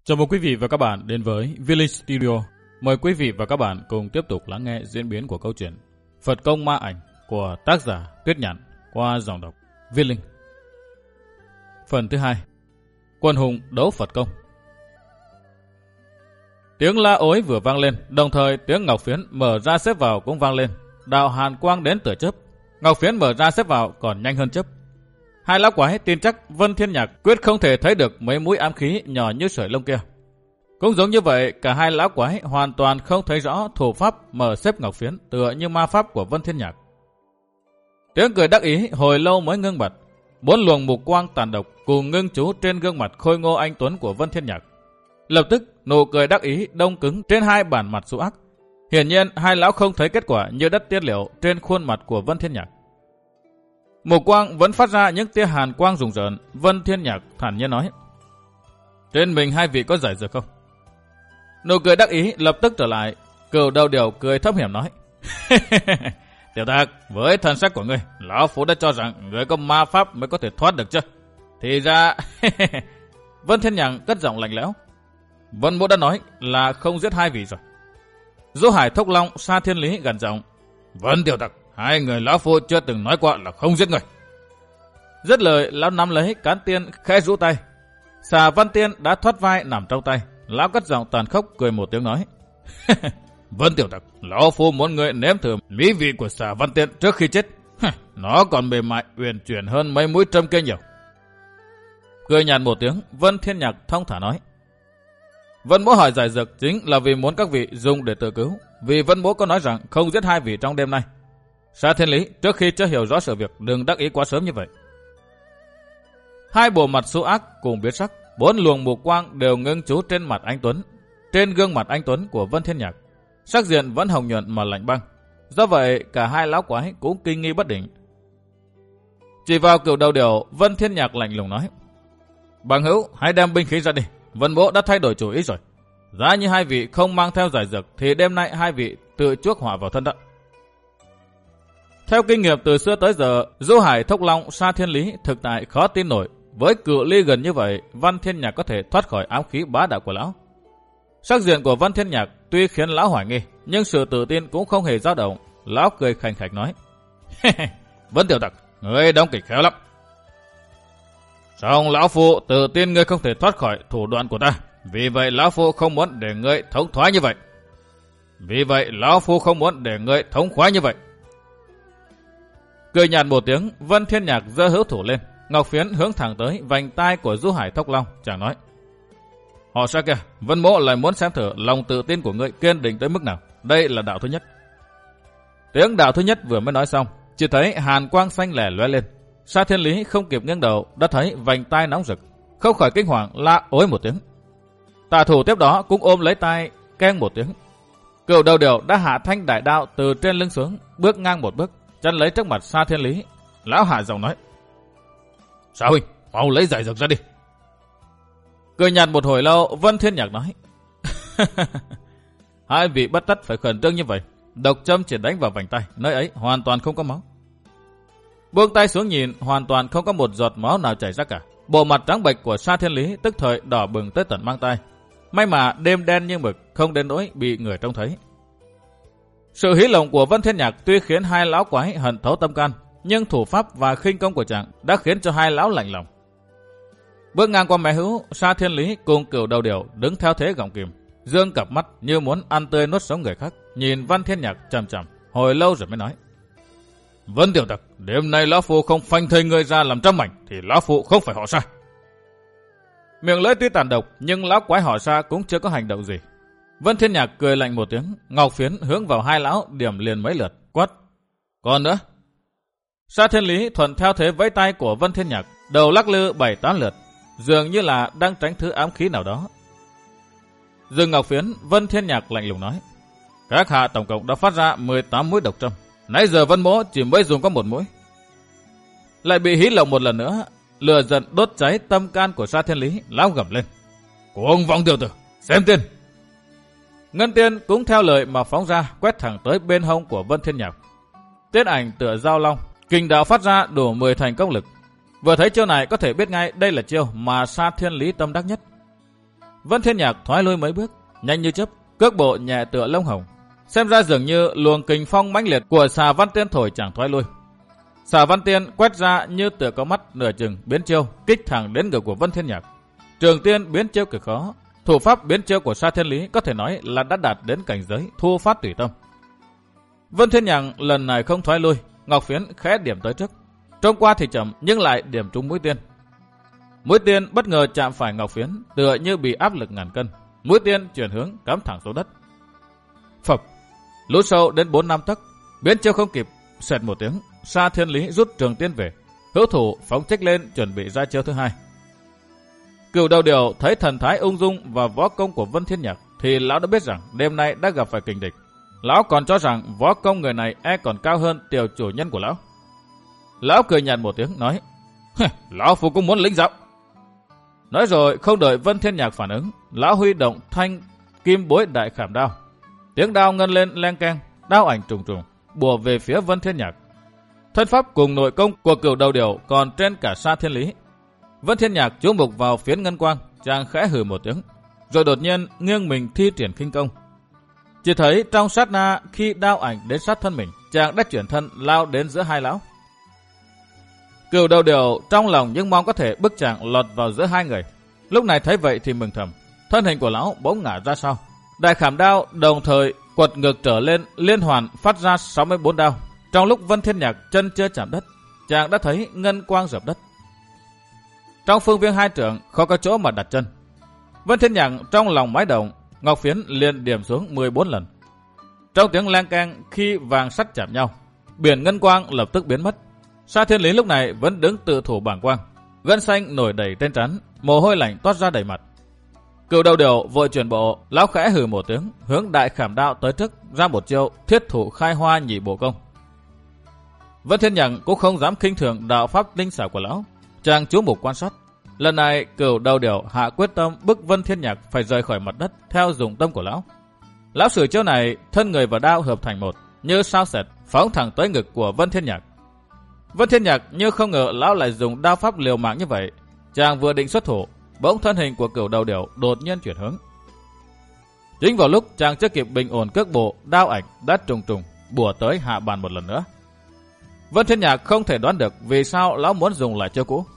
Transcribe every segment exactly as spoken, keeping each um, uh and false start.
Chào mừng quý vị và các bạn đến với Village Studio. Mời quý vị và các bạn cùng tiếp tục lắng nghe diễn biến của câu chuyện Phật Công Ma Ảnh của tác giả Tuyết Nhạn qua giọng đọc Viết Linh. Phần thứ hai, Quân hùng đấu Phật Công. Tiếng la ối vừa vang lên, đồng thời tiếng Ngọc Phiến mở ra xếp vào cũng vang lên. Đạo hàn quang đến tựa chớp, Ngọc Phiến mở ra xếp vào còn nhanh hơn chớp. Hai lão quái tin chắc Vân Thiên Nhạc quyết không thể thấy được mấy mũi ám khí nhỏ như sợi lông kia. Cũng giống như vậy, cả hai lão quái hoàn toàn không thấy rõ thủ pháp mở xếp Ngọc Phiến tựa như ma pháp của Vân Thiên Nhạc. Tiếng cười đắc ý hồi lâu mới ngưng bặt. Bốn luồng mục quang tàn độc cùng ngưng chú trên gương mặt khôi ngô anh tuấn của Vân Thiên Nhạc. Lập tức nụ cười đắc ý đông cứng trên hai bản mặt xù ác. Hiển nhiên hai lão không thấy kết quả như đất tiết liệu trên khuôn mặt của Vân Thiên Nhạc. Mục quang vẫn phát ra những tia hàn quang rùng rợn. Vân Thiên Nhạc thản nhiên nói: "Trên mình hai vị có giải dược không?" Nụ cười đắc ý lập tức trở lại. Cửu Đầu Điểu cười thấp hiểm nói: "Tiểu Thạc, với thần sắc của ngươi, lão phu đã cho rằng ngươi có ma pháp mới có thể thoát được chứ? Thì ra..." Vân Thiên Nhạc cất giọng lạnh lẽo: "Vân Mỗ đã nói là không giết hai vị rồi." Du Hải Thốc Long Sa Thiên Lý gần giọng: "Vân Tiểu Thạc, hai người lão phu chưa từng nói qua là không giết người." Dứt lời, lão nắm lấy cán tiên khẽ rũ tay. Xà Văn Tiên đã thoát vai nằm trong tay. Lão cất giọng tàn khốc cười một tiếng nói: "Vân Tiểu Thạc, lão phu muốn người nếm thử mỹ vị của Xà Văn Tiên trước khi chết. Nó còn mềm mại uyển chuyển hơn mấy mũi trâm kia nhiều." Cười nhạt một tiếng, Vân Thiên Nhạc thong thả nói: "Vân Mỗ hỏi giải dược chính là vì muốn các vị dùng để tự cứu. Vì Vân Mỗ có nói rằng không giết hai vị trong đêm nay. Sa Thiên Lý, trước khi chưa hiểu rõ sự việc, đừng đắc ý quá sớm như vậy." Hai bộ mặt xấu ác cùng biến sắc, bốn luồng mục quang đều ngưng chú trên mặt anh Tuấn. Trên gương mặt anh Tuấn của Vân Thiên Nhạc, sắc diện vẫn hồng nhuận mà lạnh băng. Do vậy, cả hai lão quái cũng kinh nghi bất định. Chỉ vào Cửu Đầu Điểu, Vân Thiên Nhạc lạnh lùng nói: "Bằng hữu, hãy đem binh khí ra đi. Vân Mỗ đã thay đổi chủ ý rồi. Giá như hai vị không mang theo giải dược thì đêm nay hai vị tự chuốc họa vào thân đó." Theo kinh nghiệm từ xưa tới giờ, Du Hải Thốc Long Sa Thiên Lý thực tại khó tin nổi. Với cự ly gần như vậy, Vân Thiên Nhạc có thể thoát khỏi ám khí bá đạo của lão. Sắc diện của Vân Thiên Nhạc tuy khiến lão hoài nghi, nhưng sự tự tin cũng không hề dao động. Lão cười khành khạch nói: "Vân Tiểu Thạc, ngươi đóng kịch khéo lắm. Song lão phu tự tin ngươi không thể thoát khỏi thủ đoạn của ta. Vì vậy lão phu không muốn để ngươi thống thoái như vậy. Vì vậy lão phu không muốn để ngươi thống khoái như vậy." Cười nhạt một tiếng, Vân Thiên Nhạc giơ hữu thủ lên. Ngọc Phiến hướng thẳng tới vành tai của Du Hải Thốc Long, chàng nói: "Họ sao kìa, Vân Mỗ lại muốn xem thử lòng tự tin của ngươi kiên định tới mức nào. Đây là đạo thứ nhất." Tiếng đạo thứ nhất vừa mới nói xong, chỉ thấy hàn quang xanh lẻ lóe lên. Sa Thiên Lý không kịp nghiêng đầu đã thấy vành tai nóng rực, không khỏi kinh hoàng la ối một tiếng. Tà thủ tiếp đó cũng ôm lấy tai keng một tiếng. Cửu Đầu Điểu đã hạ thanh đại đao từ trên lưng xuống, bước ngang một bước, chân lấy trước mặt Sa Thiên Lý. Lão hạ giọng nói: "Sa huynh, mau lấy giải dược ra đi." Cười nhạt một hồi lâu, Vân Thiên Nhạc nói: "Hai vị bất tất phải khẩn trương như vậy. Độc châm chỉ đánh vào vành tay, nơi ấy hoàn toàn không có máu." Buông tay xuống nhìn, hoàn toàn không có một giọt máu nào chảy ra cả. Bộ mặt trắng bệch của Sa Thiên Lý tức thời đỏ bừng tới tận mang tai. May mà đêm đen như mực, không đến nỗi bị người trông thấy. Sự hí lòng của Vân Thiên Nhạc tuy khiến hai lão quái hận thấu tâm can, nhưng thủ pháp và khinh công của chàng đã khiến cho hai lão lạnh lòng. Bước ngang qua mé hữu, Sa Thiên Lý cùng Cửu Đầu Điểu đứng theo thế gọng kìm, dương cặp mắt như muốn ăn tươi nuốt sống người khác, nhìn Vân Thiên Nhạc chằm chằm, hồi lâu rồi mới nói: "Vân Tiểu Thạc, đêm nay lão phu không phanh thây ngươi ra làm trăm mảnh thì lão phu không phải họ Sa." Miệng lưỡi tuy tàn độc, nhưng lão quái họ Sa cũng chưa có hành động gì. Vân Thiên Nhạc cười lạnh một tiếng, Ngọc Phiến hướng vào hai lão điểm liền mấy lượt, quát: "Còn nữa." Sa Thiên Lý thuận theo thế vẫy tay của Vân Thiên Nhạc, đầu lắc lư bảy tám lượt, dường như là đang tránh thứ ám khí nào đó. Dừng Ngọc Phiến, Vân Thiên Nhạc lạnh lùng nói: "Các hạ tổng cộng đã phát ra mười tám mũi độc châm, nãy giờ Vân Mỗ chỉ mới dùng có một mũi." Lại bị hí lộng một lần nữa, lửa giận đốt cháy tâm can của Sa Thiên Lý, lão gầm lên: "Cuồng vọng tiểu tử, xem tiên!" Ngân tiên cũng theo lời mà phóng ra, quét thẳng tới bên hông của Vân Thiên Nhạc. Tiết ảnh tựa dao long, kình đạo phát ra đủ mười thành công lực. Vừa thấy chiêu này có thể biết ngay đây là chiêu mà Sa Thiên Lý tâm đắc nhất. Vân Thiên Nhạc thoái lui mấy bước, nhanh như chớp, cước bộ nhẹ tựa lông hồng. Xem ra dường như luồng kình phong mãnh liệt của Xà Văn Tiên thổi chẳng thoái lui. Xà Văn Tiên quét ra như tựa có mắt nửa chừng biến chiêu, kích thẳng đến ngực của Vân Thiên Nhạc. Trường tiên biến chiêu cực khó, thủ pháp biến chiêu của Sa Thiên Lý có thể nói là đã đạt đến cảnh giới thu phát tùy tâm. Vân Thiên Nhạc lần này không thoái lui, ngọc phiến khẽ điểm tới trước. Trông qua thì chậm nhưng lại điểm trúng mũi tiên. Mũi tiên bất ngờ chạm phải ngọc phiến, tựa như bị áp lực ngàn cân. Mũi tiên chuyển hướng cắm thẳng xuống đất. Phập, lún sâu đến bốn năm tấc, biến chiêu không kịp, xẹt một tiếng, Sa Thiên Lý rút trường tiên về, hữu thủ phóng trích lên chuẩn bị ra chiêu thứ hai. Cửu Đầu Điều thấy thần thái ung dung và võ công của Vân Thiên Nhạc thì lão đã biết rằng đêm nay đã gặp phải kình địch. Lão còn cho rằng võ công người này e còn cao hơn tiểu chủ nhân của lão. Lão cười nhạt một tiếng nói: "Lão phu cũng muốn lĩnh giáo." Nói rồi không đợi Vân Thiên Nhạc phản ứng, lão huy động thanh kim bối đại khảm đao. Tiếng đao ngân lên leng keng, đao ảnh trùng trùng bùa về phía Vân Thiên Nhạc. Thân pháp cùng nội công của Cửu Đầu Điều còn trên cả Sa Thiên Lý. Vân Thiên Nhạc chú mục vào phiến ngân quang, chàng khẽ hừ một tiếng, rồi đột nhiên nghiêng mình thi triển khinh công. Chỉ thấy trong sát na khi đao ảnh đến sát thân mình, chàng đã chuyển thân lao đến giữa hai lão. Cửu Đầu Điều trong lòng nhưng mong có thể bức chàng lọt vào giữa hai người. Lúc này thấy vậy thì mừng thầm, thân hình của lão bỗng ngả ra sau. Đại khảm đao đồng thời quật ngược trở lên, liên hoàn phát ra sáu mươi bốn đao. Trong lúc Vân Thiên Nhạc chân chưa chạm đất, chàng đã thấy ngân quang dập đất. Trong phương viên hai trượng không có chỗ mà đặt chân. Vân Thiên Nhạc trong lòng mái động, ngọc phiến liền điểm xuống mười bốn lần. Trong tiếng leng keng khi vàng sắt chạm nhau, biển ngân quang lập tức biến mất. Sa Thiên Lý lúc này vẫn đứng tự thủ bảng quang, gân xanh nổi đầy trên trán, mồ hôi lạnh toát ra đầy mặt. Cửu Đầu Điều vội chuyển bộ, lão khẽ hừ một tiếng, hướng đại khảm đao tới trước ra một chiêu thiết thủ khai hoa nhị bộ công. Vân Thiên Nhạc cũng không dám khinh thường đạo pháp linh xảo của lão, chàng chú mục quan sát. Lần này Cửu Đầu Điều hạ quyết tâm bức Vân Thiên Nhạc phải rời khỏi mặt đất theo dụng tâm của lão. Lão sử chiêu này, thân người và đao hợp thành một, như sao sệt phóng thẳng tới ngực của Vân Thiên Nhạc. Vân Thiên Nhạc như không ngờ lão lại dùng đao pháp liều mạng như vậy. Chàng vừa định xuất thủ, bỗng thân hình của Cửu Đầu Điều đột nhiên chuyển hướng. Chính vào lúc chàng chưa kịp bình ổn cước bộ, đao ảnh đã trùng trùng bùa tới hạ bàn một lần nữa. Vân Thiên Nhạc không thể đoán được vì sao lão muốn dùng lại chiêu cũ.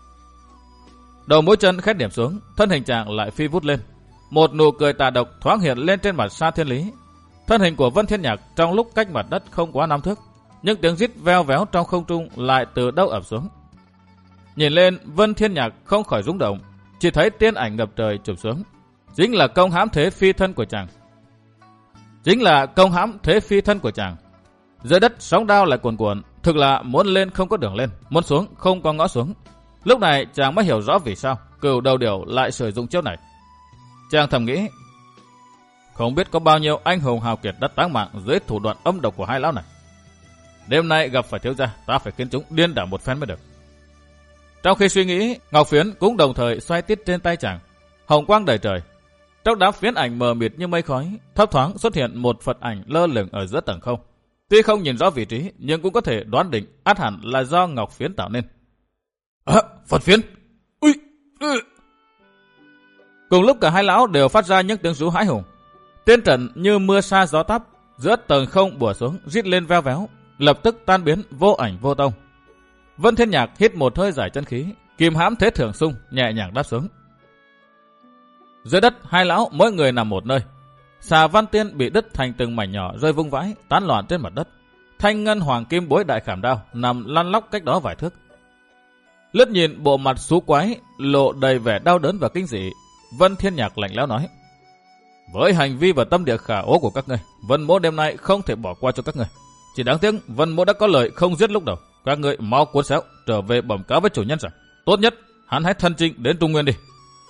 Đầu mũi chân khét điểm xuống, thân hình chàng lại phi vút lên. Một nụ cười tà độc thoáng hiện lên trên mặt Sa Thiên Lý. Thân hình của Vân Thiên Nhạc trong lúc cách mặt đất không quá năm thước, nhưng tiếng rít veo véo trong không trung lại từ đâu ập xuống. Nhìn lên, Vân Thiên Nhạc không khỏi rung động, chỉ thấy tiên ảnh ngập trời chụp xuống. Chính là công hãm thế phi thân của chàng. Chính là công hãm thế phi thân của chàng. Dưới đất sóng đao lại cuồn cuộn, thực là muốn lên không có đường lên, muốn xuống không có ngõ xuống. Lúc này chàng mới hiểu rõ vì sao Cửu Đầu Điều lại sử dụng chiêu này. Chàng thầm nghĩ, không biết có bao nhiêu anh hùng hào kiệt đã táng mạng dưới thủ đoạn âm độc của hai lão này. Đêm nay gặp phải thiếu gia, ta phải khiến chúng điên đảo một phen mới được. Trong khi suy nghĩ, ngọc phiến cũng đồng thời xoay tít trên tay chàng, hồng quang đầy trời. Trong đám phiến ảnh mờ mịt như mây khói, thấp thoáng xuất hiện một Phật ảnh lơ lửng ở giữa tầng không. Tuy không nhìn rõ vị trí, nhưng cũng có thể đoán định ắt hẳn là do ngọc phiến tạo nên. À, Phật phiến! Ui! Ừ. Cùng lúc cả hai lão đều phát ra những tiếng rú hãi hùng. Tiên trận như mưa sa gió táp, giữa tầng không bủa xuống, rít lên veo véo, lập tức tan biến vô ảnh vô tông. Vân Thiên Nhạc hít một hơi giải chân khí, kìm hãm thế thường xung, nhẹ nhàng đáp xuống. Dưới đất hai lão mỗi người nằm một nơi. Xà Văn Tiên bị đứt thành từng mảnh nhỏ rơi vung vãi, tán loạn trên mặt đất. Thanh ngân hoàng kim bối đại khảm đao nằm lăn lóc cách đó vài thước. Lướt nhìn bộ mặt xú quái, lộ đầy vẻ đau đớn và kinh dị, Vân Thiên Nhạc lạnh lẽo nói: với hành vi và tâm địa khả ố của các ngươi, Vân Mỗ đêm nay không thể bỏ qua cho các ngươi. Chỉ đáng tiếc Vân Mỗ đã có lời không giết lúc đầu. Các ngươi mau cuốn xéo trở về bẩm cáo với chủ nhân rằng tốt nhất hắn hãy thân chinh đến Trung Nguyên đi.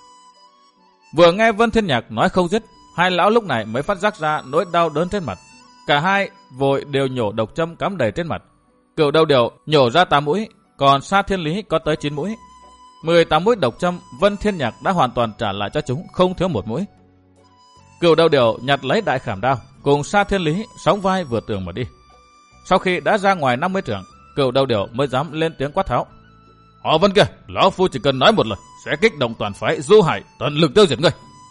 Vừa nghe Vân Thiên Nhạc nói không giết, hai lão lúc này mới phát giác ra nỗi đau đớn trên mặt. Cả hai vội đều nhổ độc châm cắm đầy trên mặt. Cửu Đầu Điều nhổ ra tám mũi, còn Sa Thiên Lý có tới chín mũi. mười tám mũi độc châm Vân Thiên Nhạc đã hoàn toàn trả lại cho chúng, không thiếu một mũi. Cửu Đầu Điều nhặt lấy đại khảm đao, cùng Sa Thiên Lý sóng vai vượt tường mà đi. Sau khi đã ra ngoài năm mươi trượng, Cửu Đầu Điều mới dám lên tiếng quát tháo: họ Vân kia, lão phu chỉ cần nói một lời sẽ kích động toàn phái du hải, tận lực tiêu diệt ngươi.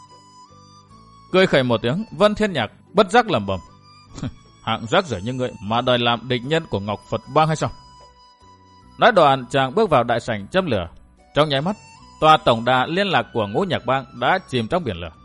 Cười khẩy một tiếng, Vân Thiên Nhạc bất giác lẩm bẩm. Hạng rác rưởi như ngươi mà đòi làm địch nhân của Ngọc Phật Bang hay sao? Nói đoạn chàng bước vào đại sảnh châm lửa. Trong nháy mắt, tòa tổng đà liên lạc của Ngũ Nhạc Bang đã chìm trong biển lửa.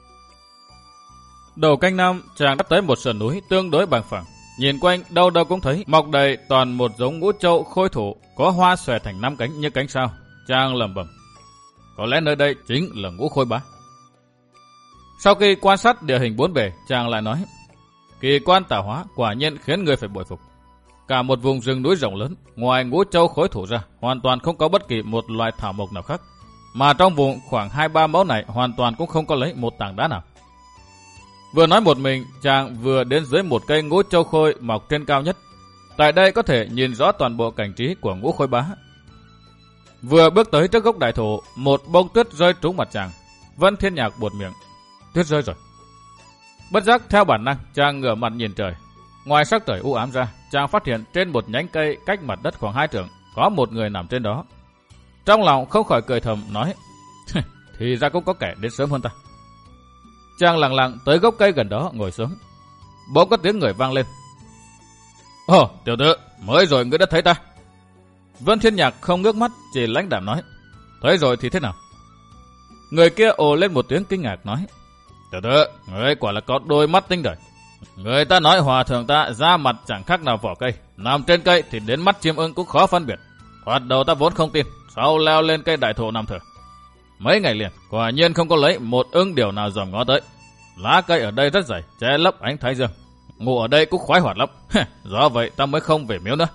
Đầu canh năm, chàng đã tới một sườn núi tương đối bằng phẳng. Nhìn quanh đâu đâu cũng thấy mọc đầy toàn một giống ngũ châu khôi thủ có hoa xòe thành năm cánh như cánh sao. Chàng lẩm bẩm, có lẽ nơi đây chính là Ngũ Khôi Bá. Sau khi quan sát địa hình bốn bề, chàng lại nói, kỳ quan tạo hóa quả nhiên khiến người phải bội phục. Cả một vùng rừng núi rộng lớn, ngoài ngũ châu khối thủ ra, hoàn toàn không có bất kỳ một loại thảo mộc nào khác. Mà trong vùng khoảng hai ba mẫu này hoàn toàn cũng không có lấy một tảng đá nào. Vừa nói một mình, chàng vừa đến dưới một cây ngũ châu khôi mọc trên cao nhất. Tại đây có thể nhìn rõ toàn bộ cảnh trí của Ngũ Khôi Bá. Vừa bước tới trước gốc đại thụ, một bông tuyết rơi trúng mặt chàng. Vân Thiên Nhạc buột miệng, tuyết rơi rồi. Bất giác theo bản năng, chàng ngửa mặt nhìn trời. Ngoài sắc trời u ám ra, chàng phát hiện trên một nhánh cây cách mặt đất khoảng hai trượng có một người nằm trên đó. Trong lòng không khỏi cười thầm nói, thì ra cũng có kẻ đến sớm hơn ta. Chàng lặng lặng tới gốc cây gần đó ngồi xuống. Bỗng có tiếng người vang lên. Ồ, tiểu tử, mới rồi ngươi đã thấy ta. Vân Thiên Nhạc không ngước mắt, chỉ lãnh đạm nói, thấy rồi thì thế nào? Người kia ồ lên một tiếng kinh ngạc nói, tiểu tử, ngươi quả là có đôi mắt tinh đời. Người ta nói hòa thượng ta da mặt chẳng khác nào vỏ cây, nằm trên cây thì đến mắt chim ưng cũng khó phân biệt. Thoạt đầu ta vốn không tin, sau leo lên cây đại thụ nằm thở. Mấy ngày liền, quả nhiên không có lấy một ưng điểu nào dòm ngó tới. Lá cây ở đây rất dày, che lấp ánh thái dương. Ngủ ở đây cũng khoái hoạt lắm, do vậy ta mới không về miếu nữa.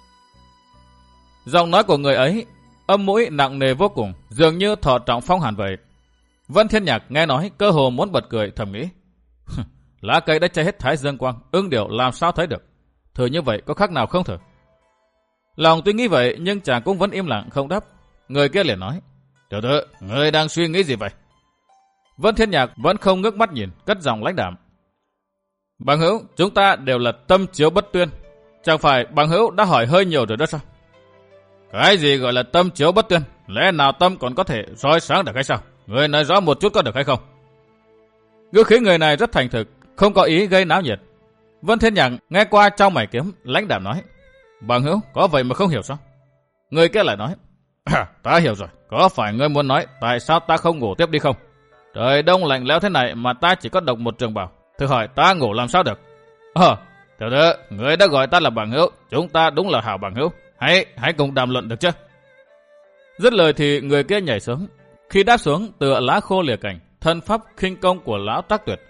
Giọng nói của người ấy, âm mũi nặng nề vô cùng, dường như thọ trọng phong hàn vậy. Vân Thiên Nhạc nghe nói cơ hồ muốn bật cười, thầm nghĩ. Lá cây đã che hết thái dương quang, ưng điểu làm sao thấy được. Thử như vậy có khác nào không thử. Lòng tuy nghĩ vậy nhưng chàng cũng vẫn im lặng không đáp. Người kia liền nói, tiểu tử, ngươi đang suy nghĩ gì vậy? Vân Thiên Nhạc vẫn không ngước mắt nhìn, cất giọng lãnh đạm. Bằng hữu, chúng ta đều là tâm chiếu bất tuyên. Chẳng phải bằng hữu đã hỏi hơi nhiều rồi đó sao? Cái gì gọi là tâm chiếu bất tuyên? Lẽ nào tâm còn có thể soi sáng được hay sao? Ngươi nói rõ một chút có được hay không? Ngữ khí người này rất thành thực, không có ý gây náo nhiệt. Vân Thiên Nhạc nghe qua trong mày kiếm, lãnh đạm nói, bằng hữu, có vậy mà không hiểu sao? Người kia lại nói, à, ta hiểu rồi, có phải ngươi muốn nói tại sao ta không ngủ tiếp đi không? Trời đông lạnh lẽo thế này mà ta chỉ có độc một trường bào, thử hỏi ta ngủ làm sao được? Ờ, tiểu tử, ngươi đã gọi ta là bằng hữu, chúng ta đúng là hảo bằng hữu, hãy hãy cùng đàm luận được chứ? Dứt lời thì người kia nhảy xuống, khi đáp xuống tựa lá khô lìa cành, thân pháp khinh công của lão Trác Tuyệt.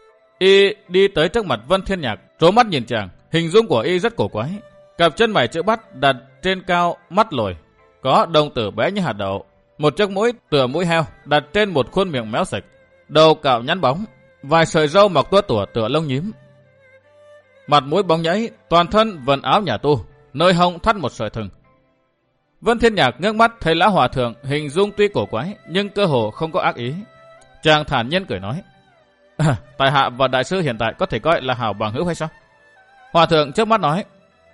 Y đi tới trước mặt Vân Thiên Nhạc, trố mắt nhìn chàng, hình dung của y rất cổ quái. Cặp chân mày chữ bắt đặt trên cao, mắt lồi, có đồng tử bé như hạt đậu, một chiếc mũi tựa mũi heo đặt trên một khuôn miệng méo sạch, đầu cạo nhăn bóng, vài sợi râu mọc tua tủa tựa lông nhím. Mặt mũi bóng nhảy, toàn thân vần áo nhà tu, nơi hông thắt một sợi thừng. Vân Thiên Nhạc ngước mắt thấy lão hòa thượng hình dung tuy cổ quái nhưng cơ hồ không có ác ý. Chàng thản nhiên cười nói, à, tại hạ và đại sư hiện tại có thể coi là hảo bằng hữu hay sao? Hòa thượng trước mắt nói,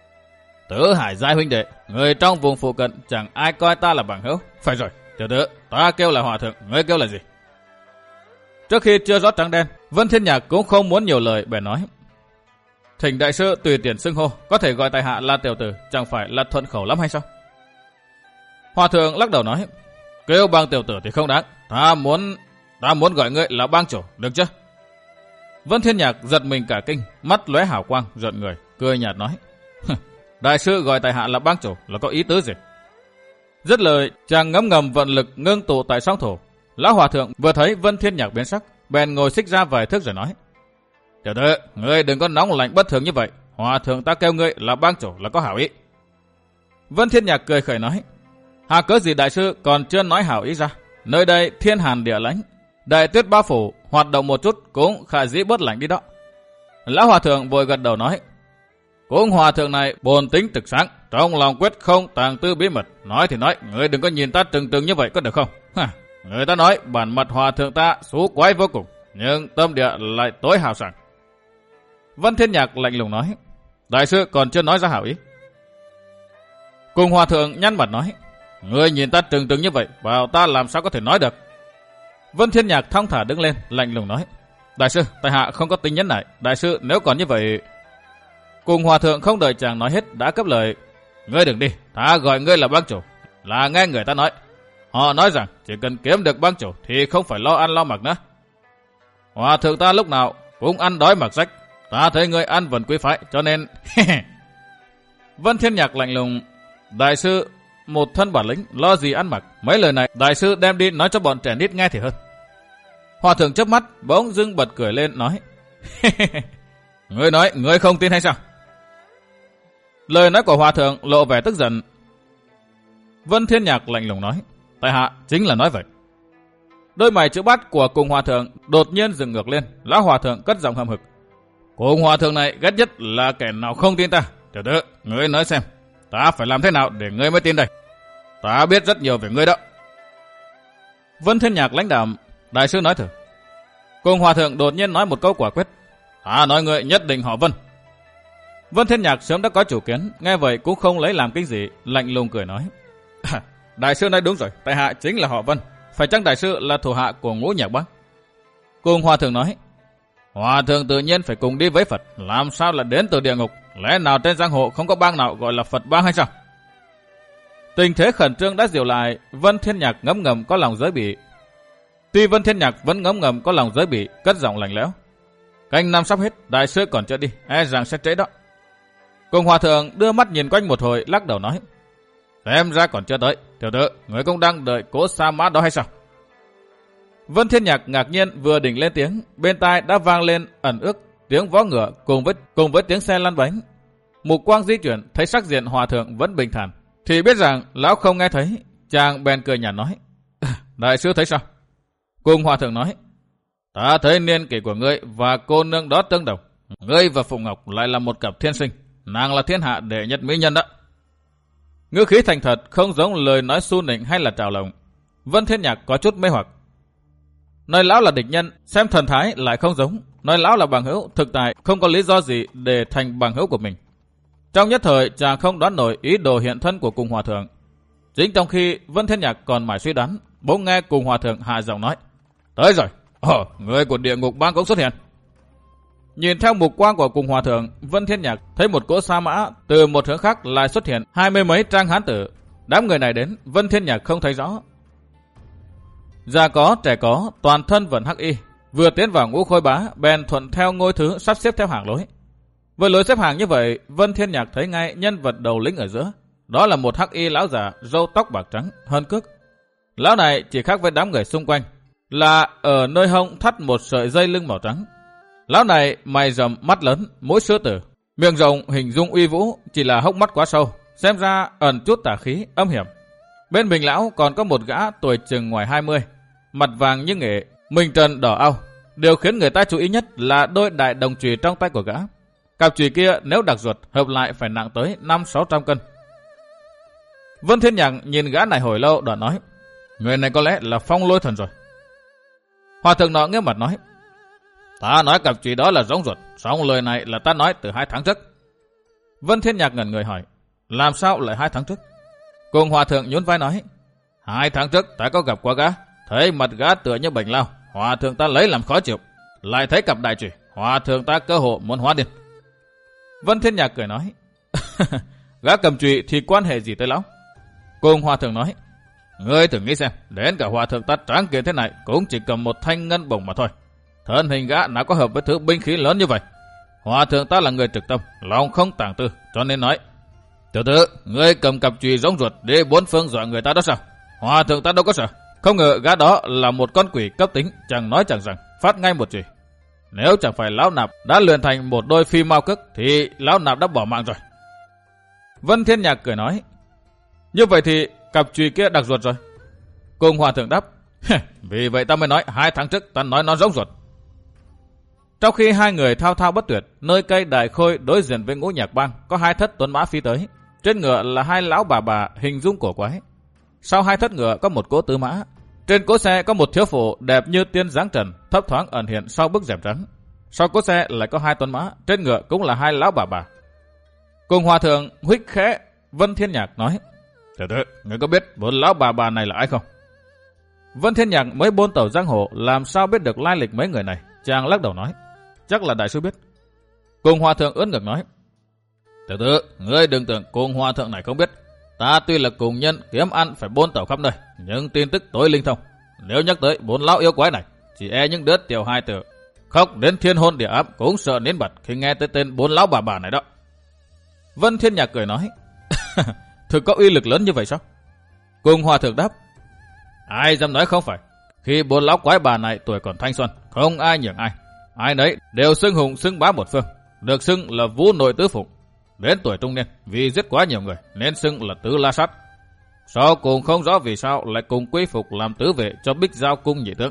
Tứ Hải giai huynh đệ, người trong vùng phụ cận chẳng ai coi ta là bằng hữu. Phải rồi, tiểu tử, ta kêu là hòa thượng, ngươi kêu là gì? Trước khi chưa rõ trắng đen, Vân Thiên Nhạc cũng không muốn nhiều lời, bèn nói, thỉnh đại sư tùy tiện xưng hô, có thể gọi tại hạ là tiểu tử, chẳng phải là thuận khẩu lắm hay sao? Hòa thượng lắc đầu nói, kêu bằng tiểu tử thì không đáng, ta muốn ta muốn gọi ngươi là bang chủ, được chưa? Vân Thiên Nhạc giật mình cả kinh, mắt lóe hào quang, rợn người, cười nhạt nói, đại sư gọi tại hạ là bang chủ là có ý tứ gì? Dứt lời, chàng ngấm ngầm vận lực ngưng tụ tại song thổ. Lão hòa thượng vừa thấy Vân Thiên Nhạc biến sắc, bèn ngồi xích ra vài thước rồi nói, tiểu tử, ngươi đừng có nóng lạnh bất thường như vậy, hòa thượng ta kêu ngươi là bang chủ là có hảo ý. Vân Thiên Nhạc cười khẩy nói, hà cớ gì đại sư còn chưa nói hảo ý ra? Nơi đây thiên hàn địa lãnh, đại tuyết bao phủ, hoạt động một chút cũng khả dĩ bớt lạnh đi đó. Lão hòa thượng vội gật đầu nói, cũng hòa thượng này bồn tính trực sáng, trong lòng quyết không tàng tư bí mật. Nói thì nói, ngươi đừng có nhìn ta trừng trừng như vậy có được không? Ha, người ta nói bản mặt hòa thượng ta xú quái vô cùng, nhưng tâm địa lại tối hào sảng. Vân Thiên Nhạc lạnh lùng nói, đại sư còn chưa nói ra hảo ý. Cùng hòa thượng nhăn mặt nói, ngươi nhìn ta trừng trừng như vậy, bảo ta làm sao có thể nói được? Vân Thiên Nhạc thong thả đứng lên, lạnh lùng nói, Đại sư, tại hạ không có tính nhẫn nại. Đại sư nếu còn như vậy... Cùng hòa thượng không đợi chàng nói hết đã cấp lời. Ngươi đừng đi, ta gọi ngươi là bang chủ. Là nghe người ta nói. Họ nói rằng chỉ cần kiếm được bang chủ thì không phải lo ăn lo mặc nữa. Hòa thượng ta lúc nào cũng ăn đói mặc rách. Ta thấy ngươi ăn vần quý phái cho nên... Vân Thiên Nhạc lạnh lùng. Đại sư, một thân bản lĩnh lo gì ăn mặc. Mấy lời này đại sư đem đi nói cho bọn trẻ nít nghe thì hơn. Hòa thượng chớp mắt bỗng dưng bật cười lên nói. Ngươi nói ngươi không tin hay sao? Lời nói của hòa thượng lộ vẻ tức giận. Vân Thiên Nhạc lạnh lùng nói. Tại hạ chính là nói vậy. Đôi mày chữ bát của cùng hòa thượng đột nhiên dừng ngược lên. Lão hòa thượng cất giọng hầm hực. Cùng hòa thượng này ghét nhất là kẻ nào không tin ta. Tiểu tử, ngươi nói xem, ta phải làm thế nào để ngươi mới tin đây? Ta biết rất nhiều về ngươi đó. Vân Thiên Nhạc lãnh đạm. Đại sư nói thử. Cùng hòa thượng đột nhiên nói một câu quả quyết. Ta nói ngươi nhất định họ Vân. Vân Thiên Nhạc sớm đã có chủ kiến, nghe vậy cũng không lấy làm kinh gì, lạnh lùng cười nói. Đại sư nói đúng rồi, tại hạ chính là họ Vân. Phải chăng đại sư là thủ hạ của Ngũ Nhạc Bang? Cùng hòa thượng nói. Hòa thượng tự nhiên phải cùng đi với Phật, làm sao là đến từ địa ngục? Lẽ nào trên giang hồ không có bang nào gọi là Phật bang hay sao? Tình thế khẩn trương đã dịu lại, Vân Thiên Nhạc ngấm ngầm có lòng giới bị. Tuy Vân Thiên Nhạc vẫn ngấm ngầm có lòng giới bị, cất giọng lạnh lẽo. Canh năm sắp hết, đại sư còn chưa đi, e rằng sẽ trễ đó. Cùng hòa thượng đưa mắt nhìn quanh một hồi, lắc đầu nói. Xem ra còn chưa tới, tiểu tử, người cũng đang đợi cố Sa Mã đó hay sao? Vân Thiên Nhạc ngạc nhiên vừa định lên tiếng, bên tai đã vang lên ẩn ức tiếng vó ngựa cùng với cùng với tiếng xe lăn bánh. Mục quang di chuyển, thấy sắc diện hòa thượng vẫn bình thản, thì biết rằng lão không nghe thấy, chàng bèn cười nhạt nói. Đại sư thấy sao? Cùng hòa thượng nói. Ta thấy niên kỷ của ngươi và cô nương đó tương đồng. Ngươi và Phụng Ngọc lại là một cặp thiên sinh, nàng là thiên hạ đệ nhất mỹ nhân đó. Ngữ khí thành thật, không giống lời nói su nịnh hay là trào lồng. Vân Thiên Nhạc có chút mê hoặc. Nói lão là địch nhân, xem thần thái lại không giống. Nói lão là bằng hữu, thực tại không có lý do gì để thành bằng hữu của mình. Trong nhất thời, chàng không đoán nổi ý đồ hiện thân của cùng hòa thượng. Chính trong khi Vân Thiên Nhạc còn mải suy đoán, bỗng nghe cùng hòa thượng hạ giọng nói. Tới rồi, ồ, người của địa ngục bang cũng xuất hiện. Nhìn theo mục quang của cùng hòa thượng, Vân Thiên Nhạc thấy một cỗ Sa Mã từ một hướng khác lại xuất hiện hai mươi mấy trang hán tử. Đám người này đến, Vân Thiên Nhạc không thấy rõ. Già có, trẻ có, toàn thân vẫn hắc y. Vừa tiến vào Ngũ Khôi Bá, bèn thuận theo ngôi thứ sắp xếp theo hàng lối. Với lối xếp hàng như vậy, Vân Thiên Nhạc thấy ngay nhân vật đầu lĩnh ở giữa. Đó là một hắc y lão già, râu tóc bạc trắng, hơn cước. Lão này chỉ khác với đám người xung quanh, là ở nơi hông thắt một sợi dây lưng màu trắng. Lão này mày rậm, mắt lớn, mũi sư tử, miệng rộng, hình dung uy vũ, chỉ là hốc mắt quá sâu, xem ra ẩn chút tà khí, âm hiểm. Bên mình lão còn có một gã tuổi chừng ngoài hai mươi, mặt vàng như nghệ, mình trần đỏ au. Điều khiến người ta chú ý nhất là đôi đại đồng chùy trong tay của gã. Cặp chùy kia nếu đặc ruột hợp lại phải nặng tới năm sáu trăm cân. Vân Thiên Nhạc nhìn gã này hồi lâu đoạn nói. Người này có lẽ là Phong Lôi Thần rồi. Hòa thượng nọ nghiêm mặt nói. Ta nói cặp chùy đó là giống ruột, song lời này là ta nói từ hai tháng trước. Vân Thiên Nhạc ngẩn người hỏi. Làm sao lại hai tháng trước? Cùng hòa thượng nhún vai nói. Hai tháng trước ta có gặp qua gã, thấy mặt gã tựa như bệnh lao. Hòa thượng ta lấy làm khó chịu, lại thấy cặp đại chùy, hòa thượng ta cơ hộ muốn hóa điên. Vân Thiên Nhạc cười nói. Gã cầm chùy thì quan hệ gì tới lão? Cùng hòa thượng nói. Ngươi thử nghĩ xem, đến cả hòa thượng ta tráng kiện thế này cũng chỉ cầm một thanh ngân bổng mà thôi. Thân hình gã nào có hợp với thứ binh khí lớn như vậy. Hòa thượng ta là người trực tâm, lòng không tàng tư, cho nên nói. Tiểu tử, ngươi cầm cặp chùy giống ruột để bốn phương dọa người ta đó sao? Hòa thượng ta đâu có sợ. Không ngờ gã đó là một con quỷ cấp tính, chẳng nói chẳng rằng, phát ngay một chùy. Nếu chẳng phải lão nạp đã luyện thành một đôi phi mao cước thì lão nạp đã bỏ mạng rồi. Vân Thiên Nhạc cười nói. Như vậy thì cặp chùy kia đặc ruột rồi. Cùng hòa thượng đáp. Vì vậy ta mới nói hai tháng trước ta nói nó giống ruột. Trong khi hai người thao thao bất tuyệt, nơi cây Đại Khôi đối diện với Ngũ Nhạc Bang có hai thất tuấn mã phi tới. Trên ngựa là hai lão bà bà hình dung cổ quái. Sau hai thất ngựa có một cỗ tứ mã. Trên cỗ xe có một thiếu phụ đẹp như tiên dáng trần, thấp thoáng ẩn hiện sau bức rèm trắng. Sau cỗ xe lại có hai tuấn mã, trên ngựa cũng là hai lão bà bà. Cùng hòa thượng huých khẽ, Vân Thiên Nhạc nói. Tiểu tử, người có biết bốn lão bà bà này là ai không? Vân Thiên Nhạc mới bôn tẩu giang hồ, làm sao biết được lai lịch mấy người này? Chàng lắc đầu nói, chắc là đại sư biết. Cùng hòa thượng ưỡn ngực nói, tiểu tử, ngươi đừng tưởng cùng hòa thượng này không biết. Ta tuy là cùng nhân kiếm ăn phải bôn tẩu khắp nơi, nhưng tin tức tối linh thông. Nếu nhắc tới bốn lão yêu quái này, chỉ e những đứa tiểu hai tử khóc đến thiên hôn địa ám cũng sợ nín bật khi nghe tới tên bốn lão bà bà này đó. Vân Thiên Nhạc cười nói, thực có uy lực lớn như vậy sao? Cùng hòa thượng đáp, ai dám nói không phải. Khi bốn lão quái bà này tuổi còn thanh xuân, không ai nhường ai, ai nấy đều xưng hùng xưng bá một phương, được xưng là vũ nội tứ phụng. Đến tuổi trung niên, vì giết quá nhiều người nên xưng là tứ la sát. Sau cùng không rõ vì sao lại cùng quy phục làm tứ vệ cho Bích Giao cung nhị tướng.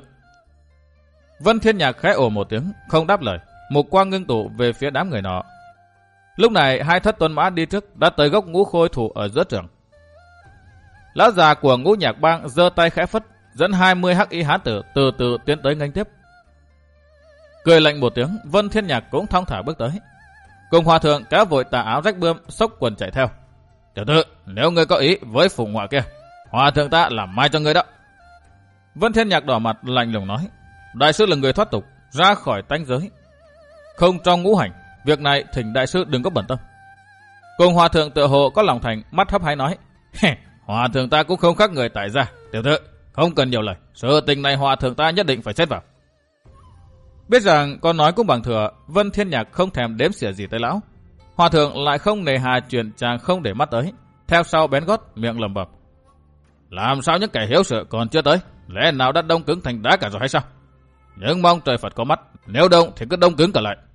Vân Thiên Nhạc khẽ ồ một tiếng, không đáp lời, mục quang ngưng tụ về phía đám người nọ. Lúc này hai thất tuần mã đi trước đã tới gốc ngũ khôi thủ ở giữa trường. Lão già của Ngũ Nhạc Bang giơ tay khẽ phất, dẫn hai mươi hắc y hán tử từ từ tiến tới nghênh tiếp. Cười lạnh một tiếng, Vân Thiên Nhạc cũng thong thả bước tới. Cùng hòa thượng cá vội tà áo rách bươm xốc quần chạy theo. Tiểu tử, nếu ngươi có ý với phụng họa kia, hòa thượng ta làm mai cho ngươi đó. Vân Thiên Nhạc đỏ mặt lạnh lùng nói, đại sư là người thoát tục, ra khỏi tánh giới, không trong ngũ hành, việc này thỉnh đại sư đừng có bận tâm. Cùng hòa thượng tựa hồ có lòng thành, mắt hấp hái nói, hòa thượng ta cũng không khác người tại gia. Tiểu tử, không cần nhiều lời, sự tình này hòa thượng ta nhất định phải xét vào. Biết rằng con nói cũng bằng thừa, Vân Thiên Nhạc không thèm đếm xỉa gì tới lão. Hòa thượng lại không nề hà chuyện chàng không để mắt tới, theo sau bén gót miệng lẩm bẩm, làm sao những kẻ hiếu sự còn chưa tới, lẽ nào đã đông cứng thành đá cả rồi hay sao? Nhưng mong trời Phật có mắt, nếu đông thì cứ đông cứng cả lại.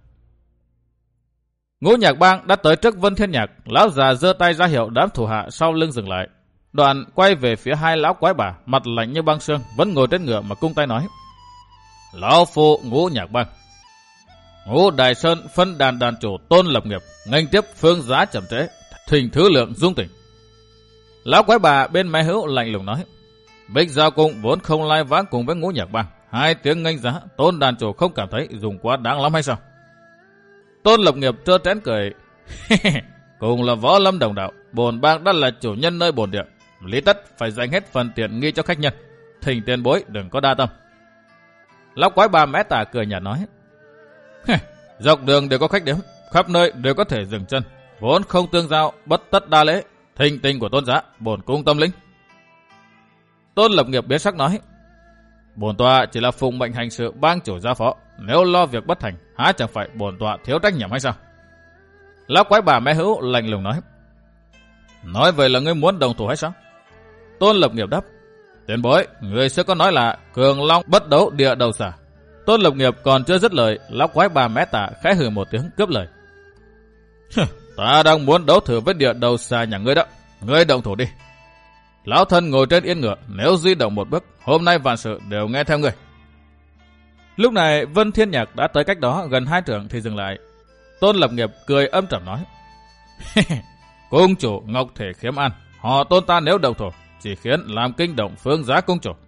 Ngũ Nhạc Bang đã tới trước Vân Thiên Nhạc, lão già giơ tay ra hiệu đám thủ hạ sau lưng dừng lại. Đoạn quay về phía hai lão quái bà, mặt lạnh như băng xương, vẫn ngồi trên ngựa mà cung tay nói, lão phu Ngũ Nhạc Bang, Ngũ Đại Sơn phân đàn đàn chủ Tôn Lập Nghiệp nghênh tiếp phương giá chậm trễ, thỉnh thứ lượng dung tỉnh. Lão quái bà bên mé hữu lạnh lùng nói, Bích Giao cung vốn không lai vãng cùng với Ngũ Nhạc Bang, hai tiếng nghênh giá Tôn đàn chủ không cảm thấy dùng quá đáng lắm hay sao? Tôn Lập Nghiệp trơ trẽn cười, cùng là võ lâm đồng đạo, bổn bang đã là chủ nhân nơi bổn địa, lý tất phải dành hết phần tiện nghi cho khách nhân, thỉnh tiền bối đừng có đa tâm. Lão quái bà mé tả cười nhạt nói, dọc đường đều có khách đếm, khắp nơi đều có thể dừng chân, vốn không tương giao, bất tất đa lễ, thỉnh tình của tôn giá, bổn cung tâm lĩnh. Tôn Lập Nghiệp biến sắc nói, bổn tọa chỉ là phụng mệnh hành sự bang chủ gia phó, nếu lo việc bất thành, há chẳng phải bổn tọa thiếu trách nhiệm hay sao? Lão quái bà mẹ hữu lạnh lùng nói, nói vậy là ngươi muốn đồng thủ hay sao? Tôn Lập Nghiệp đáp, tiền bối, người sẽ có nói là cường long bất đấu địa đầu xả. Tôn Lập Nghiệp còn chưa dứt lời, lão quái bà mẹ tả khẽ hừ một tiếng cướp lời, ta đang muốn đấu thử với địa đầu xà nhà ngươi đó, ngươi đồng thủ đi. Lão thân ngồi trên yên ngựa, nếu di động một bước, hôm nay vạn sự đều nghe theo ngươi. Lúc này Vân Thiên Nhạc đã tới cách đó gần hai trượng thì dừng lại. Tôn Lập Nghiệp cười âm trầm nói, cung chủ Ngọc Thể Khiếm An, họ Tôn ta nếu đồng thủ, chỉ khiến làm kinh động phương giá cung chủ.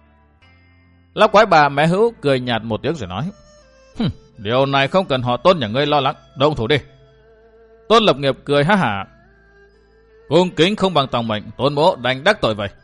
Lão quái bà mẹ hữu cười nhạt một tiếng rồi nói, điều này không cần họ Tôn nhà ngươi lo lắng, động thủ đi. Tôn Lập Nghiệp cười ha hả, cung kính không bằng tòng mệnh, Tôn bố đành đắc tội vậy.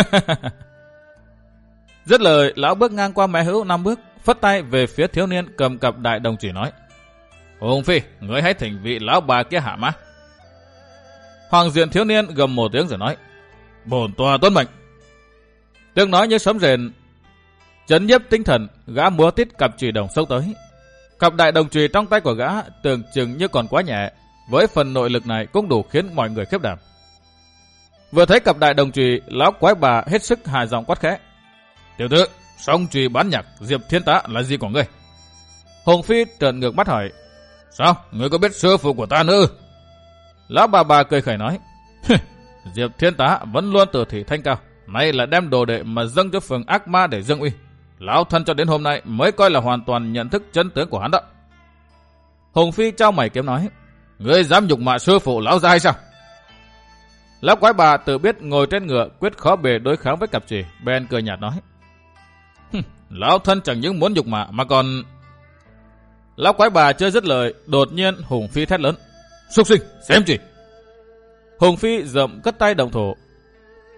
Dứt lời, lão bước ngang qua mẹ hữu năm bước, phất tay về phía thiếu niên cầm cặp đại đồng chỉ nói, Hùng Phi, ngươi hãy thỉnh vị lão bà kia hạ mã. Hoàng diện thiếu niên gầm một tiếng rồi nói, bổn tòa tuân mệnh. Tiếng nói như sấm rền, chấn nhiếp tinh thần, gã múa tít cặp chùy đồng xông tới. Cặp đại đồng chùy trong tay của gã tưởng chừng như còn quá nhẹ, với phần nội lực này cũng đủ khiến mọi người khiếp đảm. Vừa thấy cặp đại đồng chùy, lão quái bà hết sức hài giọng quát khẽ, tiểu tử, song chùy bán nhạc Diệp Thiên Tá là gì của ngươi? Hùng Phi trợn ngược mắt hỏi, sao, ngươi có biết sư phụ của ta nữa? Lão bà bà cười khẩy nói, Diệp Thiên Tá vẫn luôn tự thị thanh cao, nay là đem đồ đệ mà dâng cho phường ác ma để dâng uy. Lão thân cho đến hôm nay mới coi là hoàn toàn nhận thức chân tướng của hắn đó. Hùng Phi trao mày kiếm nói, ngươi dám nhục mạ sư phụ lão gia hay sao? Lão quái bà tự biết ngồi trên ngựa quyết khó bề đối kháng với cặp chùy, bèn cười nhạt nói, lão thân chẳng những muốn nhục mạ mà còn... Lão quái bà chưa dứt lời, đột nhiên Hùng Phi thét lớn, súc sinh, xem chùy. Hùng Phi dậm cất tay đồng thủ.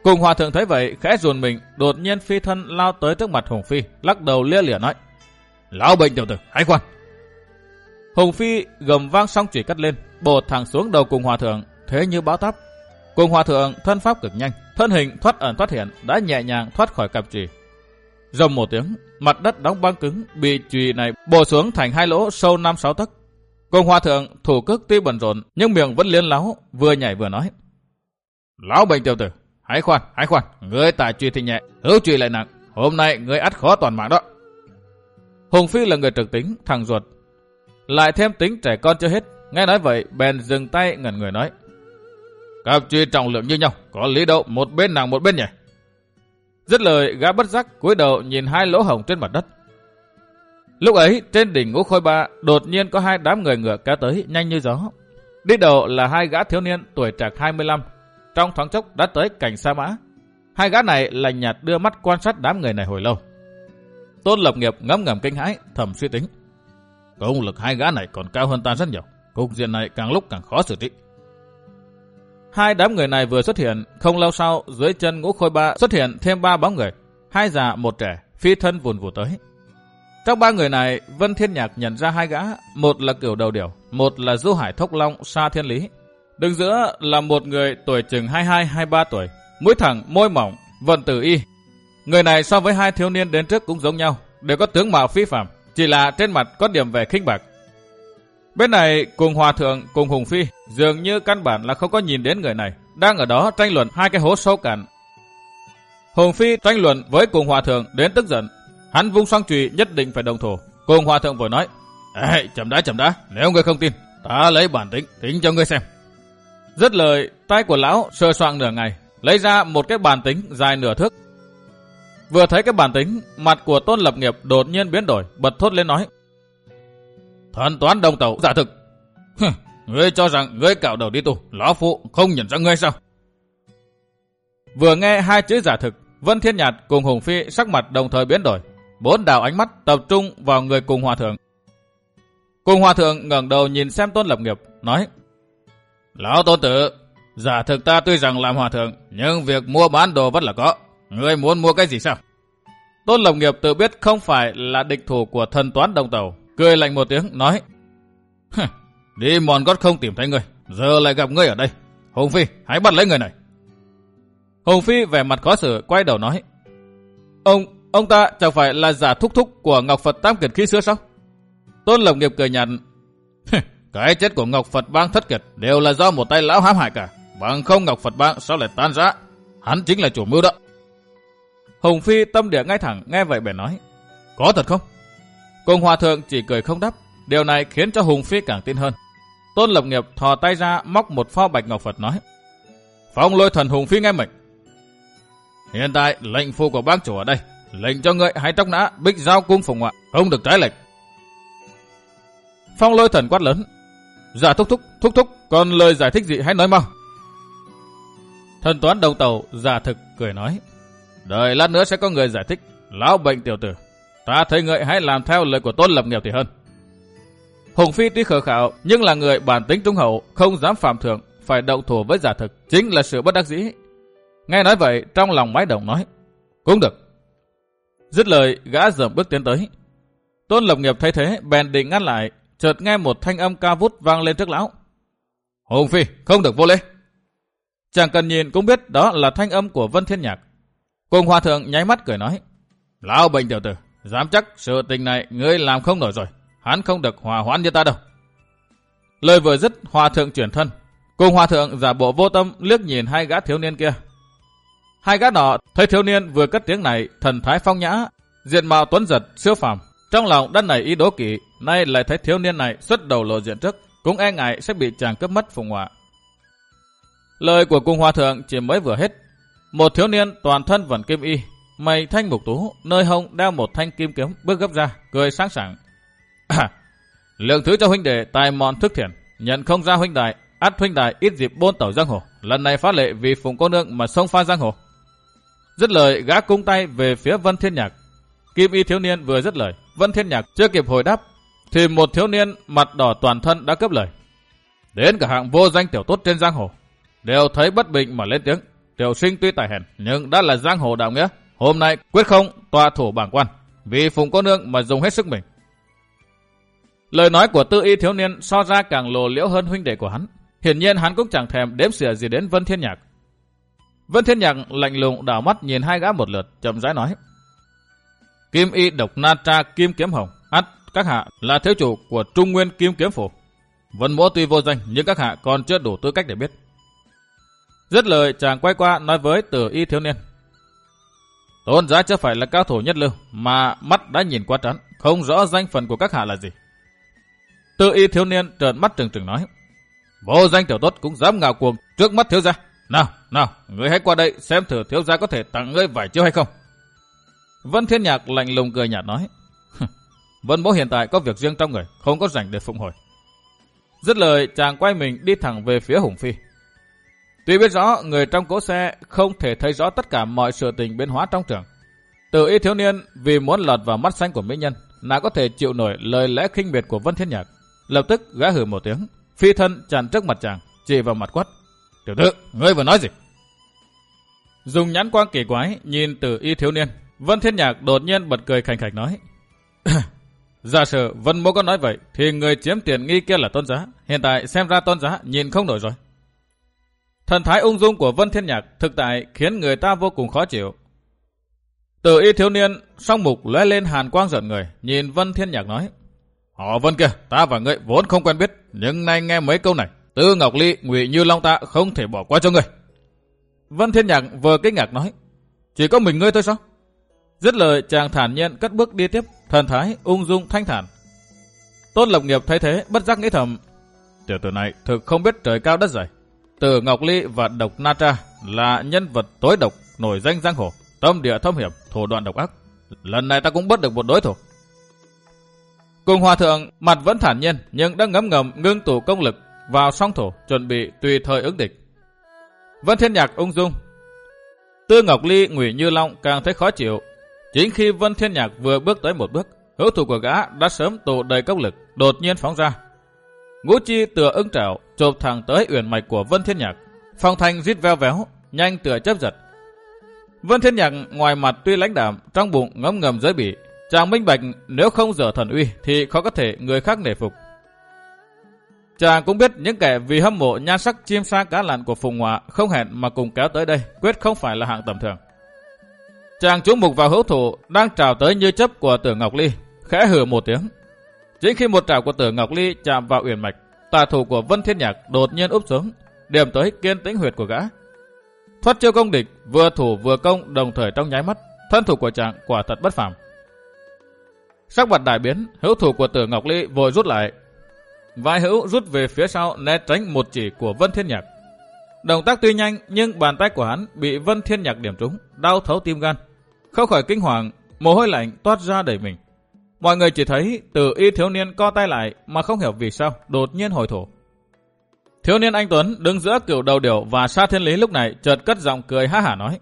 Cùng hòa thượng thấy vậy khẽ run mình, đột nhiên phi thân lao tới trước mặt Hùng Phi, lắc đầu lia lịa nói: Lão bệnh tiểu tử, hãy khoan! Hùng Phi gầm vang song chủy cắt lên, bổ thẳng xuống đầu cùng hòa thượng, thế như bão táp. Cùng hòa thượng thân pháp cực nhanh, thân hình thoát ẩn thoát hiện, đã nhẹ nhàng thoát khỏi cặp chùy. Rầm một tiếng, mặt đất đóng băng cứng, bị chùy này bổ xuống thành hai lỗ sâu năm sáu tấc. Cùng hòa thượng thủ cước tuy bận rộn, nhưng miệng vẫn liến láo, vừa nhảy vừa nói: Lão bệnh tiểu tử, hãy khoan, hãy khoan, ngươi tải chùy thì nhẹ, hữu chùy lại nặng, hôm nay ngươi ắt khó toàn mạng đó. Hùng Phi là người trực tính, thằng ruột, lại thêm tính trẻ con chưa hết, nghe nói vậy bèn dừng tay ngẩn người nói: Cặp chùy trọng lượng như nhau, có lý đâu một bên nặng một bên nhỉ? Dứt lời, gã bất giác cúi đầu nhìn hai lỗ hổng trên mặt đất. Lúc ấy trên đỉnh Ngũ Khôi Ba đột nhiên có hai đám người ngựa kéo tới nhanh như gió. Đi đầu là hai gã thiếu niên tuổi trạc hai mươi lăm, trong thoáng chốc đã tới cảnh Sa Mã. Hai gã này lạnh nhạt đưa mắt quan sát đám người này hồi lâu. Tôn Lập Nghiệp ngấm ngầm kinh hãi, thầm suy tính: công lực hai gã này còn cao hơn ta rất nhiều, cục diện này càng lúc càng khó xử trị. Hai đám người này vừa xuất hiện, không lâu sau dưới chân Ngũ Khôi Ba xuất hiện thêm ba bóng người, hai già một trẻ, phi thân vùn vụt tới. Trong ba người này, Vân Thiên Nhạc nhận ra hai gã, một là Cửu Đầu Điểu, một là Du Hải Thốc Long Sa Thiên Lý. Đứng giữa là một người tuổi chừng hai mươi hai hai mươi ba tuổi, mũi thẳng, môi mỏng, vận tử y. Người này so với hai thiếu niên đến trước cũng giống nhau, đều có tướng mạo phi phàm, chỉ là trên mặt có điểm vẻ khinh bạc. Bên này cùng hòa thượng cùng Hùng Phi dường như căn bản là không có nhìn đến người này, đang ở đó tranh luận hai cái hố sâu cạn. Hùng Phi tranh luận với cùng hòa thượng đến tức giận, hắn vung song chùy nhất định phải đồng thủ. Cùng hòa thượng vừa nói: Ê, chậm đã chậm đã, nếu ngươi không tin, ta lấy bản tính tính cho ngươi xem. Dứt lời, tay của lão sờ soạng nửa ngày, lấy ra một cái bàn tính dài nửa thước. Vừa thấy cái bàn tính, mặt của Tôn Lập Nghiệp đột nhiên biến đổi, bật thốt lên nói: Thần toán đồng tẩu giả thực. Hừ, ngươi cho rằng ngươi cạo đầu đi tù, lão phụ không nhận ra ngươi sao? Vừa nghe hai chữ giả thực, Vân Thiên Nhạt cùng Hùng Phi sắc mặt đồng thời biến đổi, bốn đảo ánh mắt tập trung vào người cùng hòa thượng. Cùng hòa thượng ngẩng đầu nhìn xem Tôn Lập Nghiệp, nói: Lão tôn tử, giả thực ta tuy rằng làm hòa thượng, nhưng việc mua bán đồ vẫn là có. Ngươi muốn mua cái gì sao? Tôn Lập Nghiệp tự biết không phải là địch thủ của thần toán đồng tàu, cười lạnh một tiếng nói: Đi mòn gót không tìm thấy ngươi, giờ lại gặp ngươi ở đây. Hùng Phi, hãy bắt lấy người này. Hùng Phi vẻ mặt khó xử quay đầu nói: Ông, ông ta chẳng phải là giả thúc thúc của Ngọc Phật Tam Kiệt khi xưa sao? Tôn Lập Nghiệp cười nhạt: Cái chết của Ngọc Phật Bang thất kiệt đều là do một tay lão hãm hại cả, bằng không Ngọc Phật Bang sao lại tan rã? Hắn chính là chủ mưu đó. Hùng Phi tâm địa ngay thẳng, nghe vậy bèn nói: Có thật không? Cùng hòa thượng chỉ cười không đáp, điều này khiến cho Hùng Phi càng tin hơn. Tôn Lập Nghiệp thò tay ra móc một pho bạch ngọc Phật nói: Phong Lôi Thần Hùng Phi nghe mệnh. Hiện tại lệnh phu của bác chủ ở đây, lệnh cho ngươi hãy tróc nã Bích Giao cung phụng ngoại, không được trái lệnh. Phong Lôi Thần quát lớn: Dạ thúc thúc, thúc thúc, còn lời giải thích gì hãy nói mau. Thần toán đầu tàu giả thực cười nói: Đợi lát nữa sẽ có người giải thích. Lão bệnh tiểu tử, ta thấy ngươi hãy làm theo lời của Tôn Lập Nghiệp thì hơn. Hùng Phi tuy khờ khạo nhưng là người bản tính trung hậu, không dám phạm thượng, phải động thủ với giả thực chính là sự bất đắc dĩ. Nghe nói vậy trong lòng máy động nói: Cũng được. Dứt lời gã dậm bước tiến tới. Tôn Lập Nghiệp thấy thế bèn định ngăn lại, chợt nghe một thanh âm cao vút vang lên trước lão: Hùng Phi, không được vô lễ. Chẳng cần nhìn cũng biết đó là thanh âm của Vân Thiên Nhạc. Cùng hòa thượng nháy mắt cười nói: Lão bệnh tiểu tử, dám chắc sự tình này ngươi làm không nổi rồi, hắn không được hòa hoãn như ta đâu. Lời vừa dứt, hòa thượng chuyển thân. Cùng hòa thượng giả bộ vô tâm liếc nhìn hai gã thiếu niên kia. Hai gã nọ thấy thiếu niên vừa cất tiếng này, thần thái phong nhã, diện mạo tuấn giật siêu phàm, trong lòng đã nảy ý đố kỵ, nay lại thấy thiếu niên này xuất đầu lộ diện trước, cũng e ngại sẽ bị chàng cướp mất phụng họa. Lời của cùng hòa thượng chỉ mới vừa hết, một thiếu niên toàn thân vẫn kim y, mày thanh mục tú, nơi hông đeo một thanh kim kiếm bước gấp ra, cười sáng sảng: À, lượng thứ cho huynh đệ tài mọn thức thiện, nhận không ra huynh đại, ắt huynh đại ít dịp bôn tẩu giang hồ, lần này phá lệ vì phụng cô nương mà xông pha giang hồ. Dứt lời gã cung tay về phía Vân Thiên Nhạc. Kim y thiếu niên vừa dứt lời, Vân Thiên Nhạc chưa kịp hồi đáp, thì một thiếu niên mặt đỏ toàn thân đã cướp lời: Đến cả hạng vô danh tiểu tốt trên giang hồ đều thấy bất bình mà lên tiếng: tiểu sinh tuy tài hèn nhưng đã là giang hồ đạo nghĩa, hôm nay quyết không tọa thủ bảng quan, vì Phùng cô nương mà dùng hết sức mình. Lời nói của Tư Y thiếu niên so ra càng lộ liễu hơn huynh đệ của hắn. Hiển nhiên hắn cũng chẳng thèm đếm xỉa gì đến Vân Thiên Nhạc. Vân Thiên Nhạc lạnh lùng đảo mắt nhìn hai gã một lượt, chậm rãi nói: Kim Y độc na tra kim kiếm hồng, ắt các hạ là thiếu chủ của Trung Nguyên Kim Kiếm Phủ. Vân mỗ tuy vô danh nhưng các hạ còn chưa đủ tư cách để biết. Dứt lời chàng quay qua nói với Từ Y thiếu niên: Tôn giá chưa phải là cao thủ nhất lưu mà mắt đã nhìn qua trán, không rõ danh phận của các hạ là gì. Từ Y thiếu niên trợn mắt trừng trừng nói: Vô danh tiểu tốt cũng dám ngạo cuồng trước mắt thiếu gia. Nào, nào, ngươi hãy qua đây xem thử thiếu gia có thể tặng ngươi vài chiêu hay không. Vân Thiên Nhạc lạnh lùng cười nhạt nói: Vân mỗ hiện tại có việc riêng trong người, không có rảnh để phụng hồi. Dứt lời chàng quay mình đi thẳng về phía Hùng Phi. Tuy biết rõ người trong cỗ xe không thể thấy rõ tất cả mọi sự tình biến hóa trong trường, Từ Y thiếu niên vì muốn lọt vào mắt xanh của mỹ nhân, nào có thể chịu nổi lời lẽ khinh miệt của Vân Thiên Nhạc. Lập tức gã hừ một tiếng, phi thân chặn trước mặt chàng, chỉ vào mặt quát: Tiểu tử, ngươi vừa nói gì? Dùng nhãn quang kỳ quái nhìn Từ Y thiếu niên, Vân Thiên Nhạc đột nhiên bật cười khành khạch nói: Giả sử Vân mỗ có nói vậy thì người chiếm tiền nghi kia là Tôn giá, hiện tại xem ra Tôn giá nhìn không nổi rồi. Thần thái ung dung của Vân Thiên Nhạc thực tại khiến người ta vô cùng khó chịu. Từ Y thiếu niên song mục lóe lên hàn quang giận người, nhìn Vân Thiên Nhạc nói: Họ Vân kia, ta và ngươi vốn không quen biết, nhưng nay nghe mấy câu này, Tư Ngọc Ly, Ngụy Như Long ta không thể bỏ qua cho ngươi. Vân Thiên Nhạc vừa kinh ngạc nói: Chỉ có mình ngươi thôi sao? Dứt lời chàng thản nhiên cất bước đi tiếp, thần thái ung dung thanh thản. Tôn Lộc Nghiệp thấy thế bất giác nghĩ thầm: Tiểu tử này thực không biết trời cao đất dày. Từ Ngọc Ly và Độc Na Tra là nhân vật tối độc nổi danh giang hồ, tâm địa thâm hiểm, thủ đoạn độc ác. Lần này ta cũng bắt được một đối thủ. Cùng hòa thượng mặt vẫn thản nhiên nhưng đang ngấm ngầm ngưng tụ công lực vào song thủ, chuẩn bị tùy thời ứng địch. Vân Thiên Nhạc ung dung. Tư Ngọc Ly, Ngụy Như Long càng thấy khó chịu. Chính khi Vân Thiên Nhạc vừa bước tới một bước, hữu thủ của gã đã sớm tụ đầy công lực, đột nhiên phóng ra. Ngũ chi tựa ưng trảo chộp thẳng tới uyển mạch của Vân Thiên Nhạc. Phong thanh rít veo véo, nhanh tựa chớp giật. Vân Thiên Nhạc ngoài mặt tuy lãnh đạm, trong bụng ngấm ngầm giới bỉ. Chàng minh bạch nếu không dở thần uy thì khó có thể người khác nể phục. Chàng cũng biết những kẻ vì hâm mộ nhan sắc chim sa cá lặn của Phùng Hòa không hẹn mà cùng kéo tới đây, quyết không phải là hạng tầm thường. Chàng chú mục vào hữu thủ đang trào tới như chấp của Tử Ngọc Ly, khẽ hừ một tiếng. Chính khi một trảo của Tử Ngọc Ly chạm vào uyển mạch, tà thủ của Vân Thiên Nhạc đột nhiên úp xuống, điểm tới kiên tĩnh huyệt của gã. Thoát chiêu công địch, vừa thủ vừa công đồng thời trong nháy mắt, thân thủ của chàng quả thật bất phàm. Sắc mặt đại biến, hữu thủ của Tử Ngọc Ly vội rút lại. Vai hữu rút về phía sau né tránh một chỉ của Vân Thiên Nhạc. Động tác tuy nhanh nhưng bàn tay của hắn bị Vân Thiên Nhạc điểm trúng, đau thấu tim gan. Không khỏi kinh hoàng, mồ hôi lạnh toát ra đầy mình. Mọi người chỉ thấy Từ Y thiếu niên co tay lại mà không hiểu vì sao đột nhiên hồi thủ. Thiếu niên anh Tuấn đứng giữa Cửu Đầu Điểu và Sa Thiên Lý lúc này chợt cất giọng cười ha hả nói: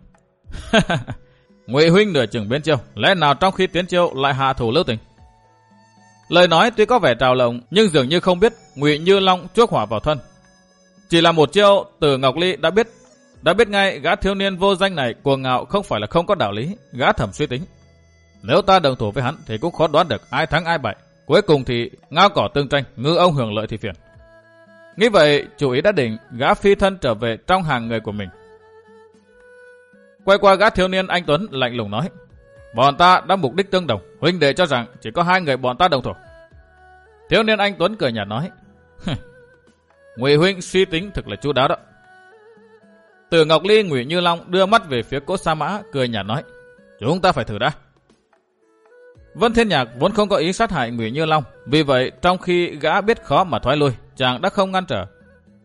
Ngụy huynh nửa chừng biến chiêu, lẽ nào trong khi tiến chiêu lại hạ thủ lưu tình? Lời nói tuy có vẻ trào lộng nhưng dường như không biết Ngụy Như Long chuốc hỏa vào thân. Chỉ là một chiêu, Từ Ngọc Ly đã biết, đã biết ngay gã thiếu niên vô danh này cuồng ngạo không phải là không có đạo lý. Gã thầm suy tính: nếu ta đồng thủ với hắn thì cũng khó đoán được ai thắng ai bại. Cuối cùng thì ngao cỏ tương tranh, ngư ông hưởng lợi thì phiền. Nghĩ vậy, chủ ý đã định, gã phi thân trở về trong hàng người của mình. Quay qua gã thiếu niên anh Tuấn lạnh lùng nói: bọn ta đã mục đích tương đồng, huynh đệ cho rằng chỉ có hai người bọn ta đồng thủ. Thiếu niên anh Tuấn cười nhạt nói: Ngụy huynh suy tính thực là chu đáo đó. Từ Ngọc Ly, Ngụy Như Long đưa mắt về phía cỗ sa mã, cười nhạt nói: chúng ta phải thử đã. Vân Thiên Nhạc vốn không có ý sát hại Ngụy Như Long, vì vậy trong khi gã biết khó mà thoái lui, chàng đã không ngăn trở.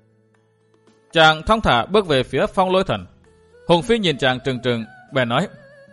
Chàng thong thả bước về phía Phong Lôi Thần. Hùng Phi nhìn chàng trừng trừng, bèn nói: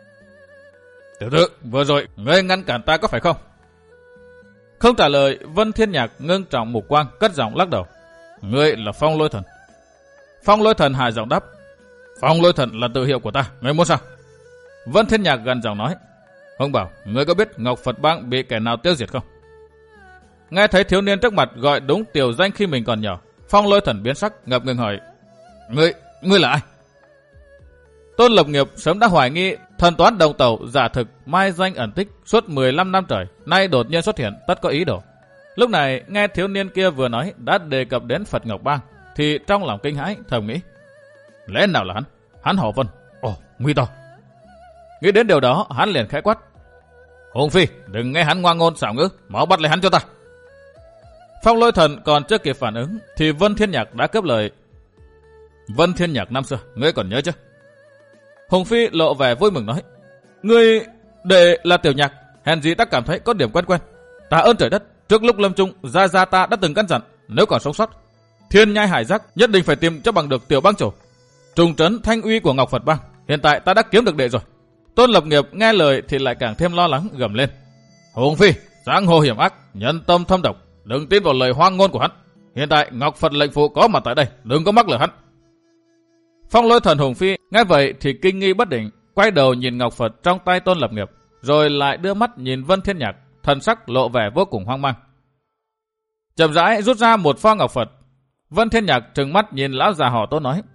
tiểu tử, vừa rồi ngươi ngăn cản ta có phải không? Không trả lời, Vân Thiên Nhạc ngưng trọng mục quang, cất giọng lắc đầu: ngươi là Phong Lôi Thần. Phong Lôi Thần hài giọng đáp: Phong Lôi Thần là tự hiệu của ta, ngươi muốn sao? Vân Thiên Nhạc gần giọng nói: Hồng Bảo, ngươi có biết Ngọc Phật Bang bị kẻ nào tiêu diệt không? Nghe thấy thiếu niên trước mặt gọi đúng tiểu danh khi mình còn nhỏ, Phong Lôi Thần biến sắc, ngập ngừng hỏi: Ngươi, ngươi là ai? Tôn Lập Nghiệp sớm đã hoài nghi thần toán đồng tàu giả thực mai danh ẩn tích suốt mười lăm năm trời, nay đột nhiên xuất hiện tất có ý đồ. Lúc này nghe thiếu niên kia vừa nói đã đề cập đến Phật Ngọc Bang, thì trong lòng kinh hãi thầm nghĩ: lẽ nào là hắn? Hắn họ Vân. Ồ, nguy to. Nghĩ đến điều đó, hắn liền khẽ quát: Hùng Phi, đừng nghe hắn ngoan ngôn xảo ngữ, mau bắt lấy hắn cho ta. Phong Lôi Thần còn chưa kịp phản ứng thì Vân Thiên Nhạc đã cướp lời: Vân Thiên Nhạc năm xưa, ngươi còn nhớ chứ? Hùng Phi lộ vẻ vui mừng nói: Ngươi đệ là Tiểu Nhạc, hèn gì ta cảm thấy có điểm quen quen. Ta ơn trời đất, trước lúc lâm chung, gia gia ta đã từng căn dặn, nếu còn sống sót, thiên nhai hải giác nhất định phải tìm cho bằng được Tiểu Bang chủ, trùng trấn thanh uy của Ngọc Phật Bang. Hiện tại ta đã kiếm được đệ rồi. Tôn Lập Nghiệp nghe lời thì lại càng thêm lo lắng, gầm lên: Hùng Phi, giang hồ hiểm ác, nhân tâm thâm độc, đừng tin vào lời hoang ngôn của hắn. Hiện tại Ngọc Phật lệnh phụ có mặt tại đây, đừng có mắc lừa hắn. Phong Lôi Thần Hùng Phi nghe vậy thì kinh nghi bất định, quay đầu nhìn Ngọc Phật trong tay Tôn Lập Nghiệp, rồi lại đưa mắt nhìn Vân Thiên Nhạc, thần sắc lộ vẻ vô cùng hoang mang. Chậm rãi rút ra một pho ngọc Phật, Vân Thiên Nhạc trừng mắt nhìn lão già họ Tôn nói: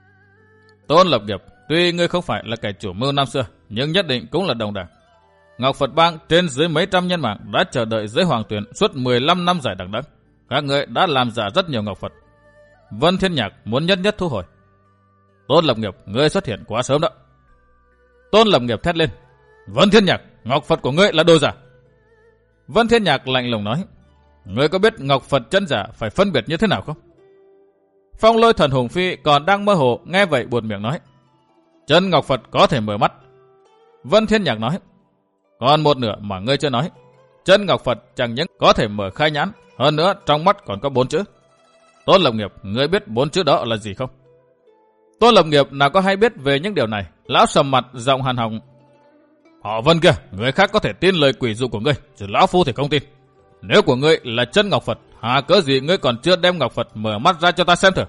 Tôn Lập Nghiệp, tuy ngươi không phải là kẻ chủ mưu năm xưa, nhưng nhất định cũng là đồng đảng. Ngọc Phật Bang trên dưới mấy trăm nhân mạng đã chờ đợi dưới hoàng tuyển suốt mười lăm năm dài đằng đẵng. Các ngươi đã làm giả rất nhiều ngọc Phật. Vân Thiên Nhạc muốn nhất nhất thu hồi. Tôn Lập Nghiệp, ngươi xuất hiện quá sớm đó. Tôn Lập Nghiệp thét lên: Vân Thiên Nhạc, ngọc Phật của ngươi là đồ giả. Vân Thiên Nhạc lạnh lùng nói: Ngươi có biết ngọc Phật chân giả phải phân biệt như thế nào không? Phong Lôi Thần Hùng Phi còn đang mơ hồ, nghe vậy buột miệng nói: Chân ngọc Phật có thể mở mắt. Vân Thiên Nhạc nói: Còn một nửa mà ngươi chưa nói. Chân ngọc Phật chẳng những có thể mở khai nhãn, hơn nữa trong mắt còn có bốn chữ. Tôn Lập Nghiệp, ngươi biết bốn chữ đó là gì không? Tôn Lập Nghiệp nào có hay biết về những điều này, lão sầm mặt giọng hàn hồng: Họ Vân kia, người khác có thể tin lời quỷ dụ của ngươi, chứ lão phu thì không tin. Nếu của ngươi là chân ngọc Phật, hà cớ gì ngươi còn chưa đem ngọc Phật mở mắt ra cho ta xem thử?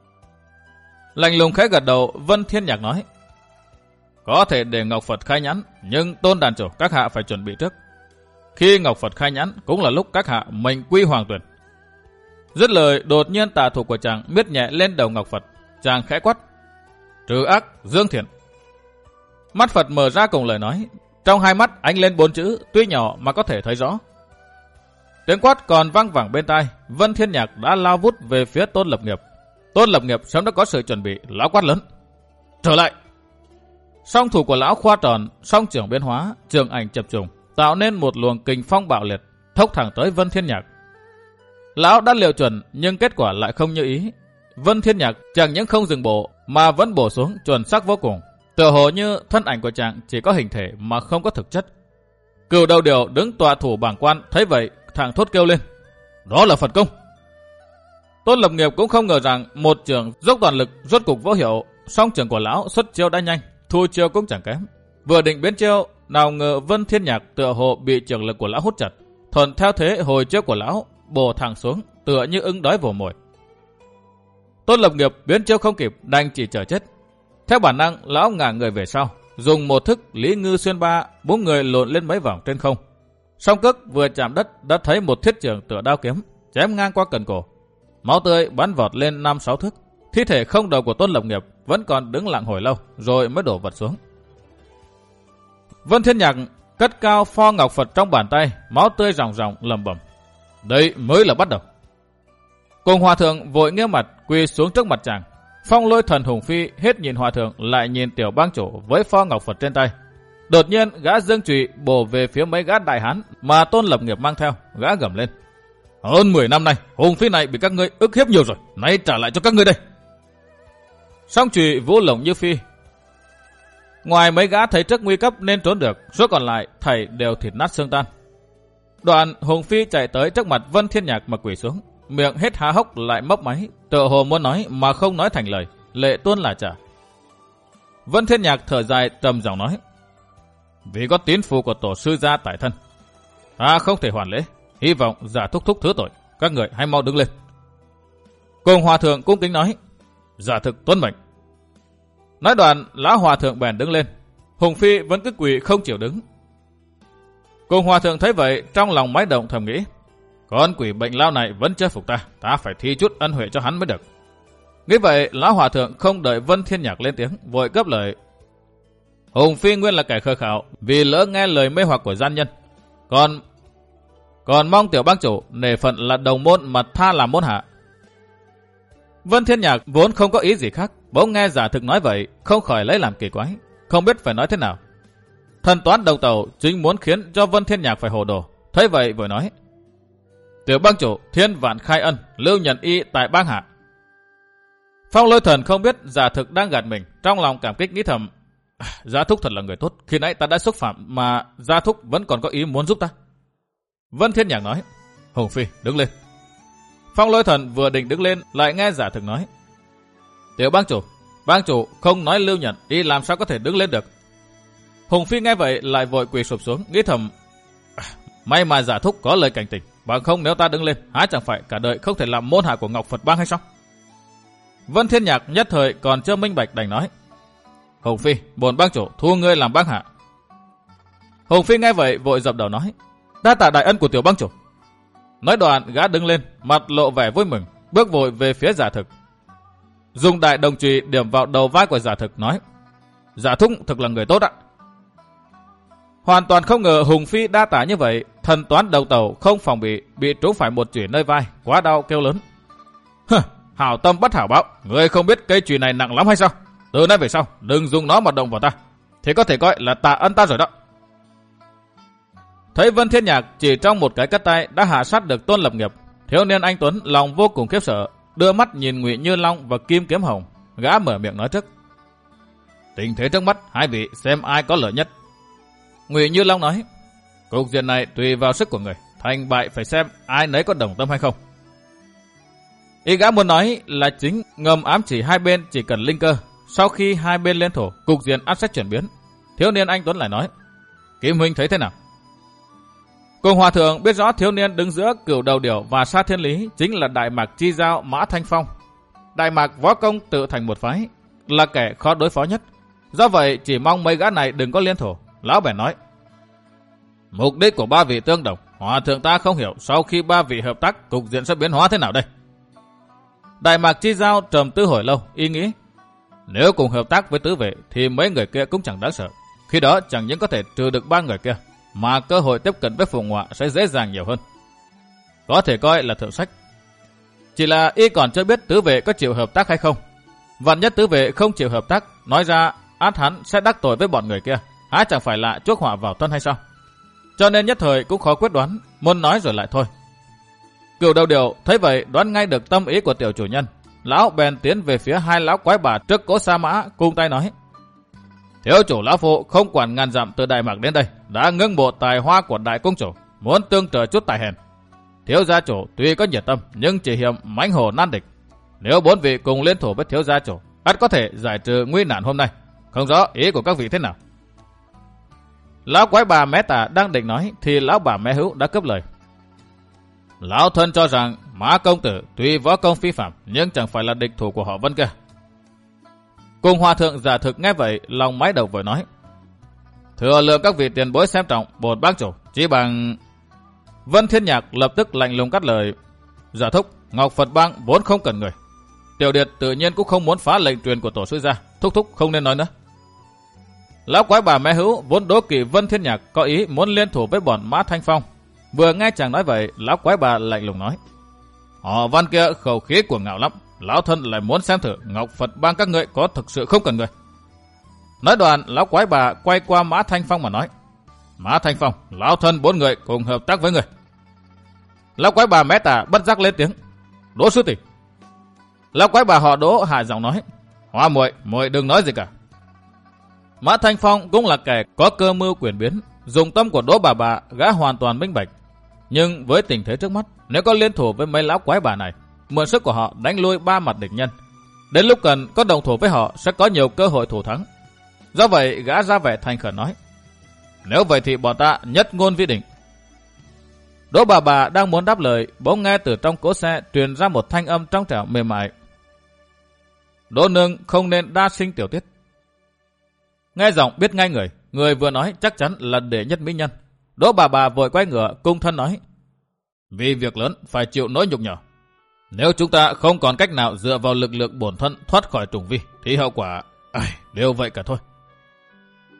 Lạnh lùng khẽ gật đầu, Vân Thiên Nhạc nói: Có thể để ngọc Phật khai nhãn, nhưng Tôn đàn chủ các hạ phải chuẩn bị trước. Khi ngọc Phật khai nhãn cũng là lúc các hạ mệnh quy hoàng tuyển. Dứt lời, đột nhiên tà thủ của chàng miết nhẹ lên đầu ngọc Phật, chàng khẽ quát: Trừ ác, dương thiện. Mắt Phật mở ra cùng lời nói, trong hai mắt ánh lên bốn chữ, tuy nhỏ mà có thể thấy rõ. Tiếng quát còn vang vẳng bên tai, Vân Thiên Nhạc đã lao vút về phía Tôn Lập Nghiệp. Tôn Lập Nghiệp sớm đã có sự chuẩn bị, lão quát lớn: Trở lại! Song thủ của lão khoa tròn, song trưởng biến hóa, trường ảnh chập trùng, tạo nên một luồng kình phong bạo liệt, thốc thẳng tới Vân Thiên Nhạc. Lão đã liệu chuẩn nhưng kết quả lại không như ý. Vân Thiên Nhạc chẳng những không dừng bổ mà vẫn bổ xuống chuẩn xác vô cùng, tựa hồ như thân ảnh của chàng chỉ có hình thể mà không có thực chất. Cửu Đầu Điều đứng tọa thủ bảng quan thấy vậy thẳng thốt kêu lên: Đó là Phật công! Tôn Lập Nghiệp cũng không ngờ rằng một trường dốc toàn lực rốt cục vô hiệu, song trường của lão xuất chiêu đã nhanh, thu chiêu cũng chẳng kém. Vừa định biến chiêu, nào ngờ Vân Thiên Nhạc tựa hồ bị trường lực của lão hút chặt, thuận theo thế hồi chiêu của lão bổ thẳng xuống, tựa như ưng đói vồ mồi. Tôn Lập Nghiệp biến chiêu không kịp, đành chỉ chờ chết. Theo bản năng, lão ngả người về sau, dùng một thức Lý Ngư xuyên ba, bốn người lộn lên mấy vòng trên không. Song cước vừa chạm đất đã thấy một thiết trường tựa đao kiếm chém ngang qua cần cổ, máu tươi bắn vọt lên năm sáu thước. Thi thể không đầu của Tôn Lập Nghiệp vẫn còn đứng lặng hồi lâu, rồi mới đổ vật xuống. Vân Thiên Nhạc cất cao pho ngọc Phật trong bàn tay, máu tươi ròng ròng lầm bầm: Đây mới là bắt đầu. Cùng hòa thượng vội nghiêm mặt quỳ xuống trước mặt chàng. Phong Lôi Thần Hùng Phi hết nhìn hòa thượng lại nhìn Tiểu Bang chủ với pho ngọc Phật trên tay. Đột nhiên gã dương chùy bổ về phía mấy gã đại hán mà Tôn Lập Nghiệp mang theo, gã gầm lên: Hơn mười năm nay, Hùng Phi này bị các ngươi ức hiếp nhiều rồi, nay trả lại cho các ngươi đây. Song chùy vũ lồng như phi. Ngoài mấy gã thấy trước nguy cấp nên trốn được, số còn lại thảy đều thịt nát xương tan. Đoạn Hùng Phi chạy tới trước mặt Vân Thiên Nhạc mà quỳ xuống, miệng hết há hốc lại mấp máy, tựa hồ muốn nói mà không nói thành lời, lệ tuôn là trả. Vân Thiên Nhạc thở dài trầm giọng nói: Vì có tín phù của tổ sư gia tại thân, ta không thể hoàn lễ, hy vọng giả thúc thúc thứ tội, các người hãy mau đứng lên. Cùng hòa thượng cung kính nói: Giả thực tuân mệnh. Nói đoạn, lão hòa thượng bèn đứng lên. Hùng Phi vẫn cứ quỳ không chịu đứng. Cùng hòa thượng thấy vậy, trong lòng máy động thầm nghĩ: Con quỷ bệnh lao này vẫn chưa phục ta, ta phải thi chút ân huệ cho hắn mới được. Nghĩ vậy, lão hòa thượng không đợi Vân Thiên Nhạc lên tiếng, vội cấp lời: Hùng Phi nguyên là kẻ khờ khảo, vì lỡ nghe lời mê hoặc của gian nhân. Còn còn mong tiểu bang chủ nể phận là đồng môn mà tha làm môn hạ. Vân Thiên Nhạc vốn không có ý gì khác, bỗng nghe Giả Thực nói vậy, không khỏi lấy làm kỳ quái, không biết phải nói thế nào. Thần toán đầu tàu chính muốn khiến cho Vân Thiên Nhạc phải hồ đồ, thấy vậy vừa nói: tiểu bang chủ thiên vạn khai ân, lưu nhận y tại bang hạ. Phong Lôi Thần không biết Giả Thực đang gạt mình, trong lòng cảm kích nghĩ thầm: Gia Thúc thật là người tốt, khi nãy ta đã xúc phạm mà Gia Thúc vẫn còn có ý muốn giúp ta. Vân Thiên Nhạc nói: Hùng Phi đứng lên. Phong Lôi Thần vừa định đứng lên, lại nghe Giả Thực nói: tiểu bang chủ, bang chủ không nói lưu nhận, y làm sao có thể đứng lên được. Hùng Phi nghe vậy lại vội quỳ sụp xuống, nghĩ thầm: may mà Giả Thúc có lời cảnh tỉnh, bằng không nếu ta đứng lên, há chẳng phải cả đời không thể làm môn hạ của Ngọc Phật Bang hay sao? Vân Thiên Nhạc nhất thời còn chưa minh bạch đành nói: Hùng Phi, bổn bang chủ thu ngươi làm bang hạ. Hùng Phi nghe vậy vội dập đầu nói: đa tạ đại ân của tiểu bang chủ. Nói đoạn gã đứng lên, mặt lộ vẻ vui mừng, bước vội về phía Giả Thực, dùng đại đồng chùy điểm vào đầu vai của Giả Thực nói: Giả Thúc thực là người tốt ạ. Hoàn toàn không ngờ Hùng Phi đa tạ như vậy, thần toán đầu tàu không phòng bị, bị trúng phải một chùy nơi vai, quá đau kêu lớn: hừ, hảo tâm bất hảo báo, ngươi không biết cây chùy này nặng lắm hay sao? Từ nay về sau đừng dùng nó mà động vào ta, thì có thể coi là tạ ân ta rồi đó. Thấy Vân Thiên Nhạc chỉ trong một cái cất tay đã hạ sát được Tôn Lập Nghiệp, thiếu niên anh tuấn lòng vô cùng khiếp sợ, đưa mắt nhìn Ngụy Như Long và Kim Kiếm Hồng, gã mở miệng nói trước: tình thế trước mắt, hai vị xem ai có lợi nhất. Ngụy Như Long nói: cục diện này tùy vào sức của người, thành bại phải xem ai nấy có đồng tâm hay không. Ý gã muốn nói là chính ngầm ám chỉ hai bên chỉ cần linh cơ, sau khi hai bên liên thủ, cục diện ắt sẽ chuyển biến. Thiếu niên anh tuấn lại nói: Kim huynh thấy thế nào? Cùng hòa thượng biết rõ thiếu niên đứng giữa Cửu Đầu Điểu và Sa Thiên Lý chính là Đại Mạc Chi Giao Mã Thanh Phong. Đại Mạc võ công tự thành một phái, là kẻ khó đối phó nhất. Do vậy chỉ mong mấy gã này đừng có liên thủ. Lão bèn nói: mục đích của ba vị tương đồng, hòa thượng ta không hiểu sau khi ba vị hợp tác cục diện sẽ biến hóa thế nào đây. Đại Mạc Chi Giao trầm tư hồi lâu, ý nghĩ: nếu cùng hợp tác với tứ vệ thì mấy người kia cũng chẳng đáng sợ. Khi đó chẳng những có thể trừ được ba người kia, mà cơ hội tiếp cận với Phùng Ngọa sẽ dễ dàng nhiều hơn. Có thể coi là thượng sách. Chỉ là y còn chưa biết tứ vệ có chịu hợp tác hay không. Vạn nhất tứ vệ không chịu hợp tác, nói ra át hắn sẽ đắc tội với bọn người kia, há chẳng phải là chuốc họa vào thân hay sao? Cho nên nhất thời cũng khó quyết đoán, muốn nói rồi lại thôi. Cửu Đầu Điểu thấy vậy đoán ngay được tâm ý của tiểu chủ nhân, lão bèn tiến về phía hai lão quái bà trước cỗ sa mã, cung tay nói: thiếu chủ lão phụ không quản ngàn dặm từ Đại Mạc đến đây, đã ngưỡng mộ tài hoa của đại công chủ, muốn tương trợ chút tài hèn. Thiếu gia chủ tuy có nhiệt tâm nhưng chỉ hiểm mãnh hổ nan địch. Nếu bốn vị cùng liên thủ với thiếu gia chủ, ắt có thể giải trừ nguy nạn hôm nay. Không rõ ý của các vị thế nào? Lão quái bà mé tả đang định nói thì lão bà mé hữu đã cướp lời: lão thân cho rằng Mã công tử tuy võ công phi phạm nhưng chẳng phải là địch thủ của họ Vân kia. Cùng hòa thượng Giả Thực nghe vậy lòng mái đầu vội nói: thừa lượng các vị tiền bối xem trọng bổn bang chủ, chỉ bằng... Vân Thiên Nhạc lập tức lạnh lùng cắt lời: Giả Thúc, Ngọc Phật Bang vốn không cần người. Tiểu Điệt tự nhiên cũng không muốn phá lệnh truyền của tổ sư gia, thúc thúc không nên nói nữa. Lão quái bà mẹ hữu vốn đố kỵ Vân Thiên Nhạc có ý muốn liên thủ với bọn Mã Thanh Phong, vừa nghe chàng nói vậy, lão quái bà lạnh lùng nói: họ Văn kia khẩu khí của ngạo lắm, lão thân lại muốn xem thử Ngọc Phật Bang các ngươi có thực sự không cần người. Nói đoạn, lão quái bà quay qua Mã Thanh Phong mà nói: Mã Thanh Phong, lão thân bốn người cùng hợp tác với người. Lão quái bà mé tả bất giác lên tiếng: Đỗ sư tỷ. Lão quái bà họ Đỗ hạ giọng nói: Hoa muội, muội đừng nói gì cả. Mã Thanh Phong cũng là kẻ có cơ mưu quyền biến, dùng tâm của Đỗ bà bà gã hoàn toàn minh bạch. Nhưng với tình thế trước mắt, nếu có liên thủ với mấy lão quái bà này, mượn sức của họ đánh lui ba mặt địch nhân, đến lúc cần có đồng thủ với họ sẽ có nhiều cơ hội thủ thắng. Do vậy gã ra vẻ thành khẩn nói: Nếu vậy thì bọn ta nhất ngôn vi định. Đỗ bà bà đang muốn đáp lời, bỗng nghe từ trong cỗ xe truyền ra một thanh âm trong trẻo mềm mại: Đỗ nương không nên đa sinh tiểu tiết. Nghe giọng biết ngay người, người vừa nói chắc chắn là đệ nhất mỹ nhân. Đỗ bà bà vội quay ngựa cung thân nói: Vì việc lớn phải chịu nỗi nhục nhở. Nếu chúng ta không còn cách nào dựa vào lực lượng bổn thân thoát khỏi trùng vi, thì hậu quả ai đều vậy cả thôi.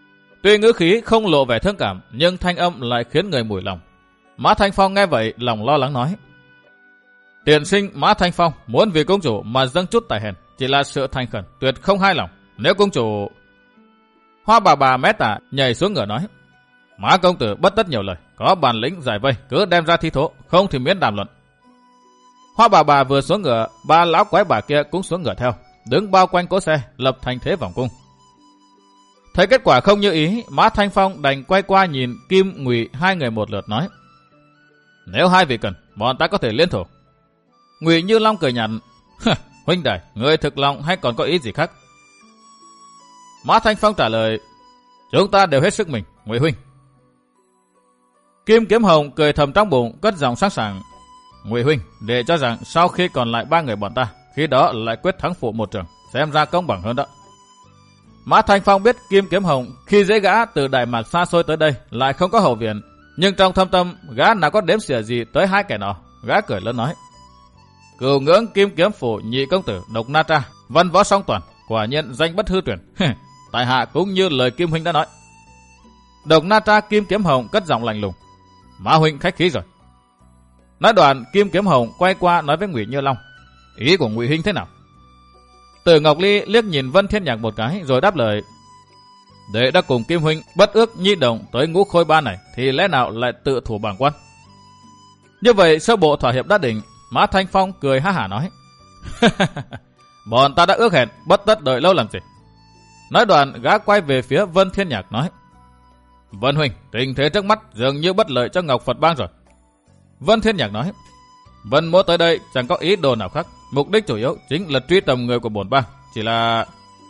Tuy ngữ khí không lộ vẻ thương cảm, nhưng thanh âm lại khiến người mủi lòng. Mã Thanh Phong nghe vậy lòng lo lắng nói: Tiền sinh Mã Thanh Phong muốn vì công chủ mà dâng chút tài hèn, chỉ là sự thành khẩn, tuyệt không hài lòng. Nếu công chủ... Hoa bà bà mé tả nhảy xuống ngựa nói: Mã công tử bất tất nhiều lời, có bản lĩnh giải vây cứ đem ra thi thố, không thì miễn đàm luận. Hoa bà bà vừa xuống ngựa, ba lão quái bà kia cũng xuống ngựa theo, đứng bao quanh cỗ xe, lập thành thế vòng cung. Thấy kết quả không như ý, Mã Thanh Phong đành quay qua nhìn Kim, Ngụy hai người một lượt nói: Nếu hai vị cần, bọn ta có thể liên thủ. Ngụy Như Long cười nhạt: Huynh đài, người thực lòng hay còn có ý gì khác? Mã Thanh Phong trả lời: Chúng ta đều hết sức mình, Ngụy huynh. Kim Kiếm Hồng cười thầm trong bụng, cất giọng sẵn sàng: Ngụy huynh, để cho rằng sau khi còn lại ba người bọn ta, khi đó lại quyết thắng phụ một trường, xem ra công bằng hơn đó. Mã Thanh Phong biết Kim Kiếm Hồng khi dễ gã từ Đại Mạc xa xôi tới đây lại không có hậu viện, nhưng trong thâm tâm gã nào có đếm xỉa gì tới hai kẻ nọ. Gã cười lớn nói: Cửu ngưỡng Kim Kiếm phủ nhị công tử Độc Na Tra, văn võ song toàn, quả nhiên danh bất hư truyền. Tại hạ cũng như lời Kim huynh đã nói. Độc Na Tra Kim Kiếm Hồng cất giọng lạnh lùng: Mã huynh khách khí rồi. Nói đoạn, Kim Kiếm Hồng quay qua nói với Ngụy Như Long: Ý của Ngụy huynh thế nào? Từ Ngọc Ly liếc nhìn Vân Thiên Nhạc một cái rồi đáp lời: Đệ đã cùng Kim huynh bất ước nhi đồng tới Ngũ Khôi Ba này, thì lẽ nào lại tự thủ bảng quan? Như vậy sơ bộ thỏa hiệp đã định. Mã Thanh Phong cười ha hả nói: Bọn ta đã ước hẹn, bất tất đợi lâu làm gì. Nói đoạn gã quay về phía Vân Thiên Nhạc nói: Vân huynh, tình thế trước mắt dường như bất lợi cho Ngọc Phật Bang rồi. Vân Thiên Nhạc nói: Vân mỗ tới đây chẳng có ý đồ nào khác, mục đích chủ yếu chính là truy tầm người của bổn bang. Chỉ là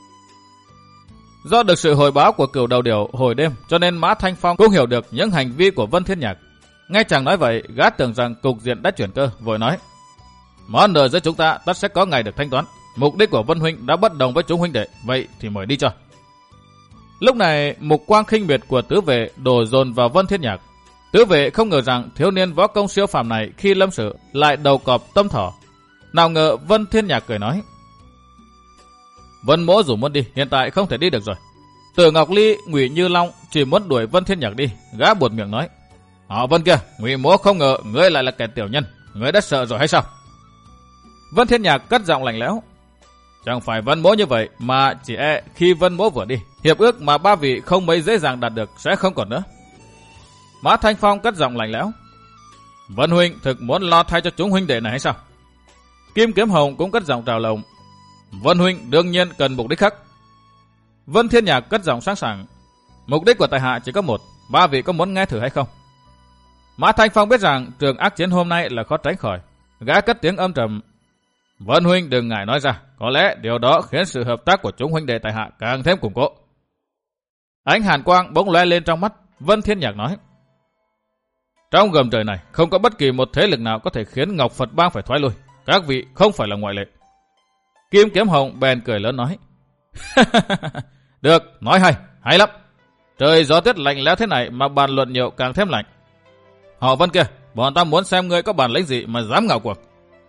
do được sự hồi báo của Cửu Đầu Điểu hồi đêm, cho nên Mã Thanh Phong cũng hiểu được những hành vi của Vân Thiên Nhạc. Nghe chàng nói vậy, gã tưởng rằng cục diện đã chuyển cơ, vội nói: Món nợ giữa chúng ta tất sẽ có ngày được thanh toán. Mục đích của Vân huynh đã bất đồng với chúng huynh đệ, vậy thì mời đi cho. Lúc này mục quang khinh miệt của tứ vệ đổ dồn vào Vân Thiên Nhạc. Tứ vệ không ngờ rằng thiếu niên võ công siêu phàm này khi lâm sự lại đầu cọp tâm thỏ. Nào ngờ Vân Thiên Nhạc cười nói: Vân mỗ dù muốn đi, hiện tại không thể đi được rồi. Từ Ngọc Ly, Ngụy Như Long chỉ muốn đuổi Vân Thiên Nhạc đi. Gã buột miệng nói: Họ Vân kia, Ngụy mỗ không ngờ ngươi lại là kẻ tiểu nhân, ngươi đã sợ rồi hay sao? Vân Thiên Nhạc cất giọng lạnh lẽo: Chẳng phải Vân mỗ như vậy, mà chỉ e khi Vân mỗ vừa đi, hiệp ước mà ba vị không mấy dễ dàng đạt được sẽ không còn nữa. Mã Thanh Phong cất giọng lạnh lẽo: Vân huynh thực muốn lo thay cho chúng huynh đệ này hay sao? Kim Kiếm Hồng cũng cất giọng trào lồng: Vân huynh đương nhiên cần mục đích khác. Vân Thiên Nhạc cất giọng sẵn sàng: Mục đích của tại hạ chỉ có một, ba vị có muốn nghe thử hay không? Mã Thanh Phong biết rằng trường ác chiến hôm nay là khó tránh khỏi. Gã cất tiếng âm trầm: Vân huynh đừng ngại nói ra, có lẽ điều đó khiến sự hợp tác của chúng huynh đệ tại hạ càng thêm củng cố. Ánh hàn quang bỗng lóe lên trong mắt. Vân Thiên Nhạc nói: Trong gầm trời này không có bất kỳ một thế lực nào có thể khiến Ngọc Phật Bang phải thoái lui. Các vị không phải là ngoại lệ. Kim Kiếm Hồng bèn cười lớn nói: Được, nói hay, hay lắm. Trời gió tuyết lạnh lẽo thế này mà bàn luận nhiều càng thêm lạnh. Họ Vân kia, bọn ta muốn xem ngươi có bản lĩnh gì mà dám ngạo cuộc.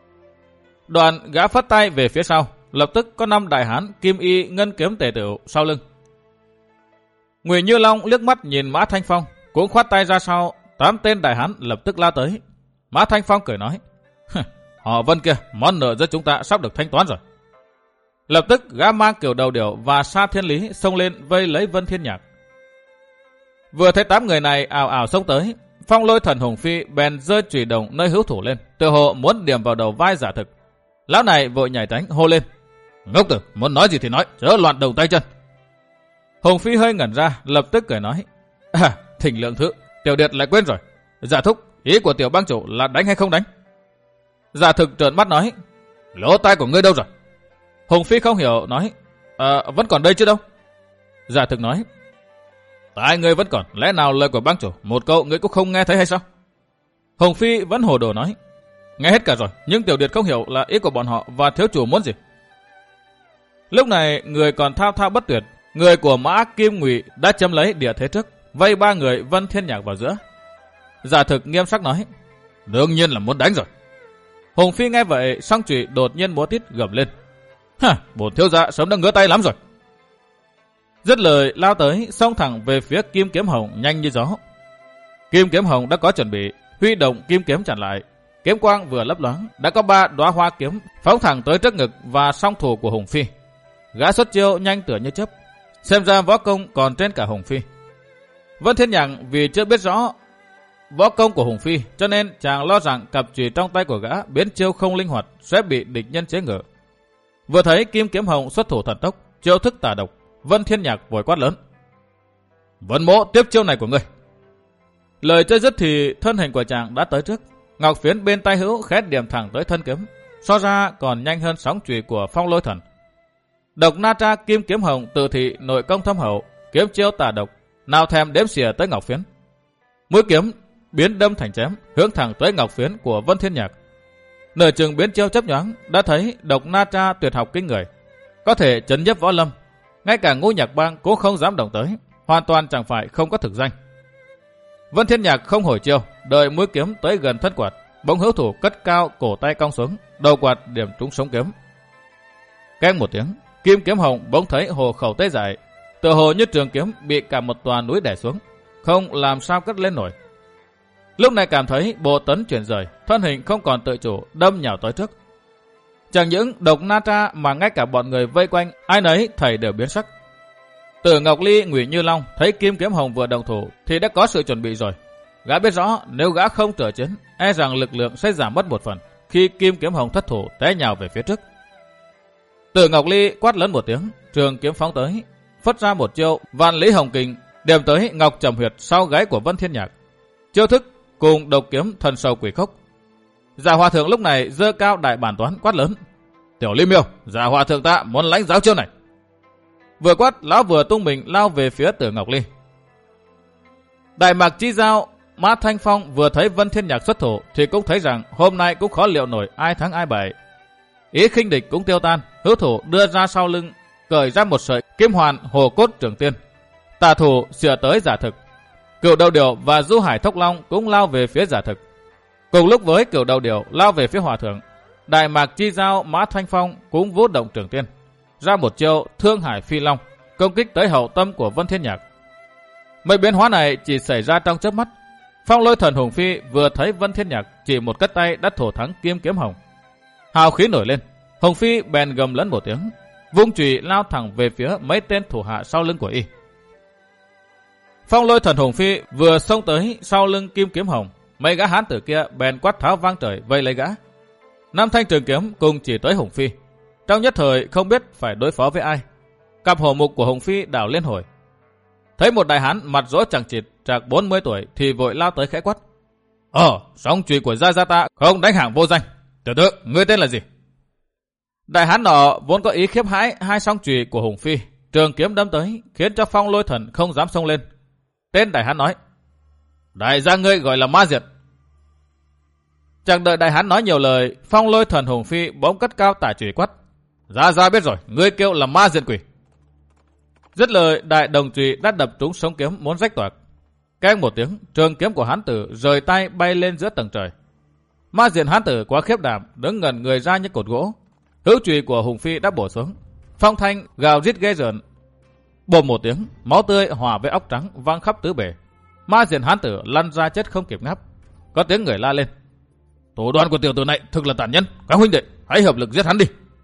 Đoàn gã phất tay về phía sau, lập tức có năm đại hán kim y ngân kiếm tề tửu sau lưng. Ngụy Như Long liếc mắt nhìn Mã Thanh Phong, cũng khoát tay ra sau. Tám tên đại hán lập tức lao tới. Mã Thanh Phong cười nói: Họ Vân kia, món nợ giữa chúng ta sắp được thanh toán rồi. Lập tức gã mang Cửu Đầu Điểu và Sa Thiên Lý xông lên vây lấy Vân Thiên Nhạc. Vừa thấy tám người này ào ào xông tới, Phong Lôi Thần Hùng Phi bèn giơ chùy đồng nơi hữu thủ lên, tựa hồ muốn điểm vào đầu vai Giả Thực. Lão này vội nhảy tránh hô lên: Ngốc tử, muốn nói gì thì nói, chớ loạn đầu tay chân. Hùng Phi hơi ngẩn ra, lập tức cười nói: À, thỉnh lượng thứ, Tiểu Điệt lại quên rồi. Giả Thúc, ý của tiểu bang chủ là đánh hay không đánh? Giả Thực trợn mắt nói: Lỗ tai của ngươi đâu rồi? Hùng Phi không hiểu nói: À, vẫn còn đây chứ đâu. Giả Thực nói: Tai ngươi vẫn còn, lẽ nào lời của bang chủ một câu ngươi cũng không nghe thấy hay sao? Hùng Phi vẫn hồ đồ nói: Nghe hết cả rồi, nhưng Tiểu Điệt không hiểu là ý của bọn họ và thiếu chủ muốn gì. Lúc này người còn thao thao bất tuyệt, người của Mã Kim Ngụy đã chấm lấy địa thế trước, vây ba người Vân Thiên Nhạc vào giữa. Giả Thực nghiêm sắc nói: Đương nhiên là muốn đánh rồi. Hùng Phi nghe vậy, song chùy đột nhiên múa tít gầm lên: Hả, bổn thiếu gia sớm đã ngứa tay lắm rồi. Dứt lời lao tới, xông thẳng về phía Kim Kiếm Hồng nhanh như gió. Kim Kiếm Hồng đã có chuẩn bị, huy động kim kiếm chặn lại. Kiếm quang vừa lấp loáng, đã có ba đóa hoa kiếm phóng thẳng tới trước ngực và song thủ của Hùng Phi. Gã xuất chiêu nhanh tựa như chớp, xem ra võ công còn trên cả Hùng Phi. Vân Thiên Nhạc vì chưa biết rõ võ công của Hùng Phi, cho nên chàng lo rằng cặp chùy trong tay của gã biến chiêu không linh hoạt sẽ bị địch nhân chế ngự. Vừa thấy Kim Kiếm Hồng xuất thủ thần tốc, chiêu thức tà độc, Vân Thiên Nhạc vội quát lớn: "Vân Mỗ tiếp chiêu này của ngươi!" Lời chưa dứt thì thân hình của chàng đã tới trước, ngọc phiến bên tay hữu khẽ điểm thẳng tới thân kiếm, so ra còn nhanh hơn sóng chùy của Phong Lôi Thần. Độc Na Tra Kim Kiếm Hồng tự thị nội công thâm hậu, kiếm chiêu tà độc, nào thèm đếm xỉa tới ngọc phiến. Mũi kiếm biến đâm thành chém, hướng thẳng tới ngọc phiến của Vân Thiên Nhạc. Nửa chừng biến chiêu chấp nhoáng, đã thấy Độc Na Tra tuyệt học kinh người, có thể chấn nhiếp võ lâm, ngay cả Ngũ Nhạc Bang cũng không dám động tới, hoàn toàn chẳng phải không có thực danh. Vân Thiên Nhạc không hồi chiêu, đợi mũi kiếm tới gần thân quạt, bỗng hữu thủ cất cao, cổ tay cong xuống, đầu quạt điểm trúng sống kiếm. Keng một tiếng, Kim Kiếm Hồng bỗng thấy hồ khẩu tê dại, tựa hồ như trường kiếm bị cả một tòa núi đè xuống, không làm sao cất lên nổi. Lúc này cảm thấy bộ tấn chuyển rời, thân hình không còn tự chủ, đâm nhào tới trước. Chẳng những Độc Na Tra mà ngay cả bọn người vây quanh, ai nấy thảy đều biến sắc. Từ Ngọc Ly, Ngụy Như Long thấy Kim Kiếm Hồng vừa động thủ thì đã có sự chuẩn bị rồi. Gã biết rõ nếu gã không trở chiến, e rằng lực lượng sẽ giảm mất một phần khi Kim Kiếm Hồng thất thủ té nhào về phía trước. Từ Ngọc Ly quát lớn một tiếng, trường kiếm phóng tới, phất ra một chiêu Vạn Lý Hồng Kình, điểm tới ngọc trầm huyệt sau gáy của Vân Thiên Nhạc. Chiêu thức cùng độc kiếm thần sầu quỷ khốc. Giả Hòa Thượng lúc này giơ cao đại bản toán quát lớn: "Tiểu Ly Miêu, Giả Hòa Thượng ta muốn lãnh giáo chiêu này." Vừa quát, lão vừa tung mình lao về phía Tử Ngọc Ly. Đại Mạc Chi Giao, Mã Thanh Phong vừa thấy Vân Thiên Nhạc xuất thủ thì cũng thấy rằng hôm nay cũng khó liệu nổi ai thắng ai bại. Ý khinh địch cũng tiêu tan, hữu thủ đưa ra sau lưng, cởi ra một sợi kiếm hoàn hồ cốt trường tiên. Tà thủ sửa tới Giả Thực. Cửu Đầu Điểu và Du Hải Thốc Long cũng lao về phía Giả Thực. Cùng lúc với Cửu Đầu Điểu lao về phía Hòa Thượng, Đại Mạc Chi Giao, Mã Thanh Phong cũng vũ động trường tiên, ra một chiêu Thương Hải Phi Long, công kích tới hậu tâm của Vân Thiên Nhạc. Mấy biến hóa này chỉ xảy ra trong chớp mắt. Phong Lôi Thần Hùng Phi vừa thấy Vân Thiên Nhạc chỉ một cất tay đã thổ thắng Kim Kiếm Hồng. Hào khí nổi lên, Hùng Phi bèn gầm lớn một tiếng, vung chùy lao thẳng về phía mấy tên thủ hạ sau lưng của y. Phong Lôi Thần Hùng Phi vừa xông tới sau lưng Kim Kiếm Hồng, mấy gã hán tử kia bèn quát tháo vang trời vây lấy gã. Năm thanh trường kiếm cùng chỉ tới Hùng Phi. Trong nhất thời không biết phải đối phó với ai. Cặp hổ mục của Hùng Phi đảo lên hồi. Thấy một đại hán mặt rỗ chẳng chịt, trạc bốn mươi tuổi thì vội lao tới khẽ quát: "Ờ, song chùy của gia gia ta không đánh hạng vô danh. Tiểu tử, ngươi tên là gì?" Đại hán nọ vốn có ý khiếp hãi hai song chùy của Hùng Phi, trường kiếm đâm tới khiến cho Phong Lôi Thần không dám xông lên. Tên đại hán nói: "Đại gia ngươi gọi là Ma Diệt." Chẳng đợi đại hán nói nhiều lời, Phong Lôi Thần Hùng Phi bỗng cất cao tả chùy quát: "Gia gia biết rồi, ngươi kêu là Ma Diệt quỷ." Dứt lời, đại đồng chùy đã đập trúng sống kiếm muốn rách toạc. Keng một tiếng, trường kiếm của hán tử rời tay bay lên giữa tầng trời. Ma Diệt hán tử quá khiếp đảm, đứng ngẩn người ra như cột gỗ. Hữu chùy của Hùng Phi đã bổ xuống. Phong thanh gào rít ghê rợn. Bồm một tiếng, máu tươi hòa với óc trắng văng khắp tứ bề. Ma Diệt hán tử lăn ra chết không kịp ngáp. Có tiếng người la lên: "Thủ đoạn của tiểu tử này thực là tàn nhẫn, các huynh đệ hãy hợp lực giết hắn đi."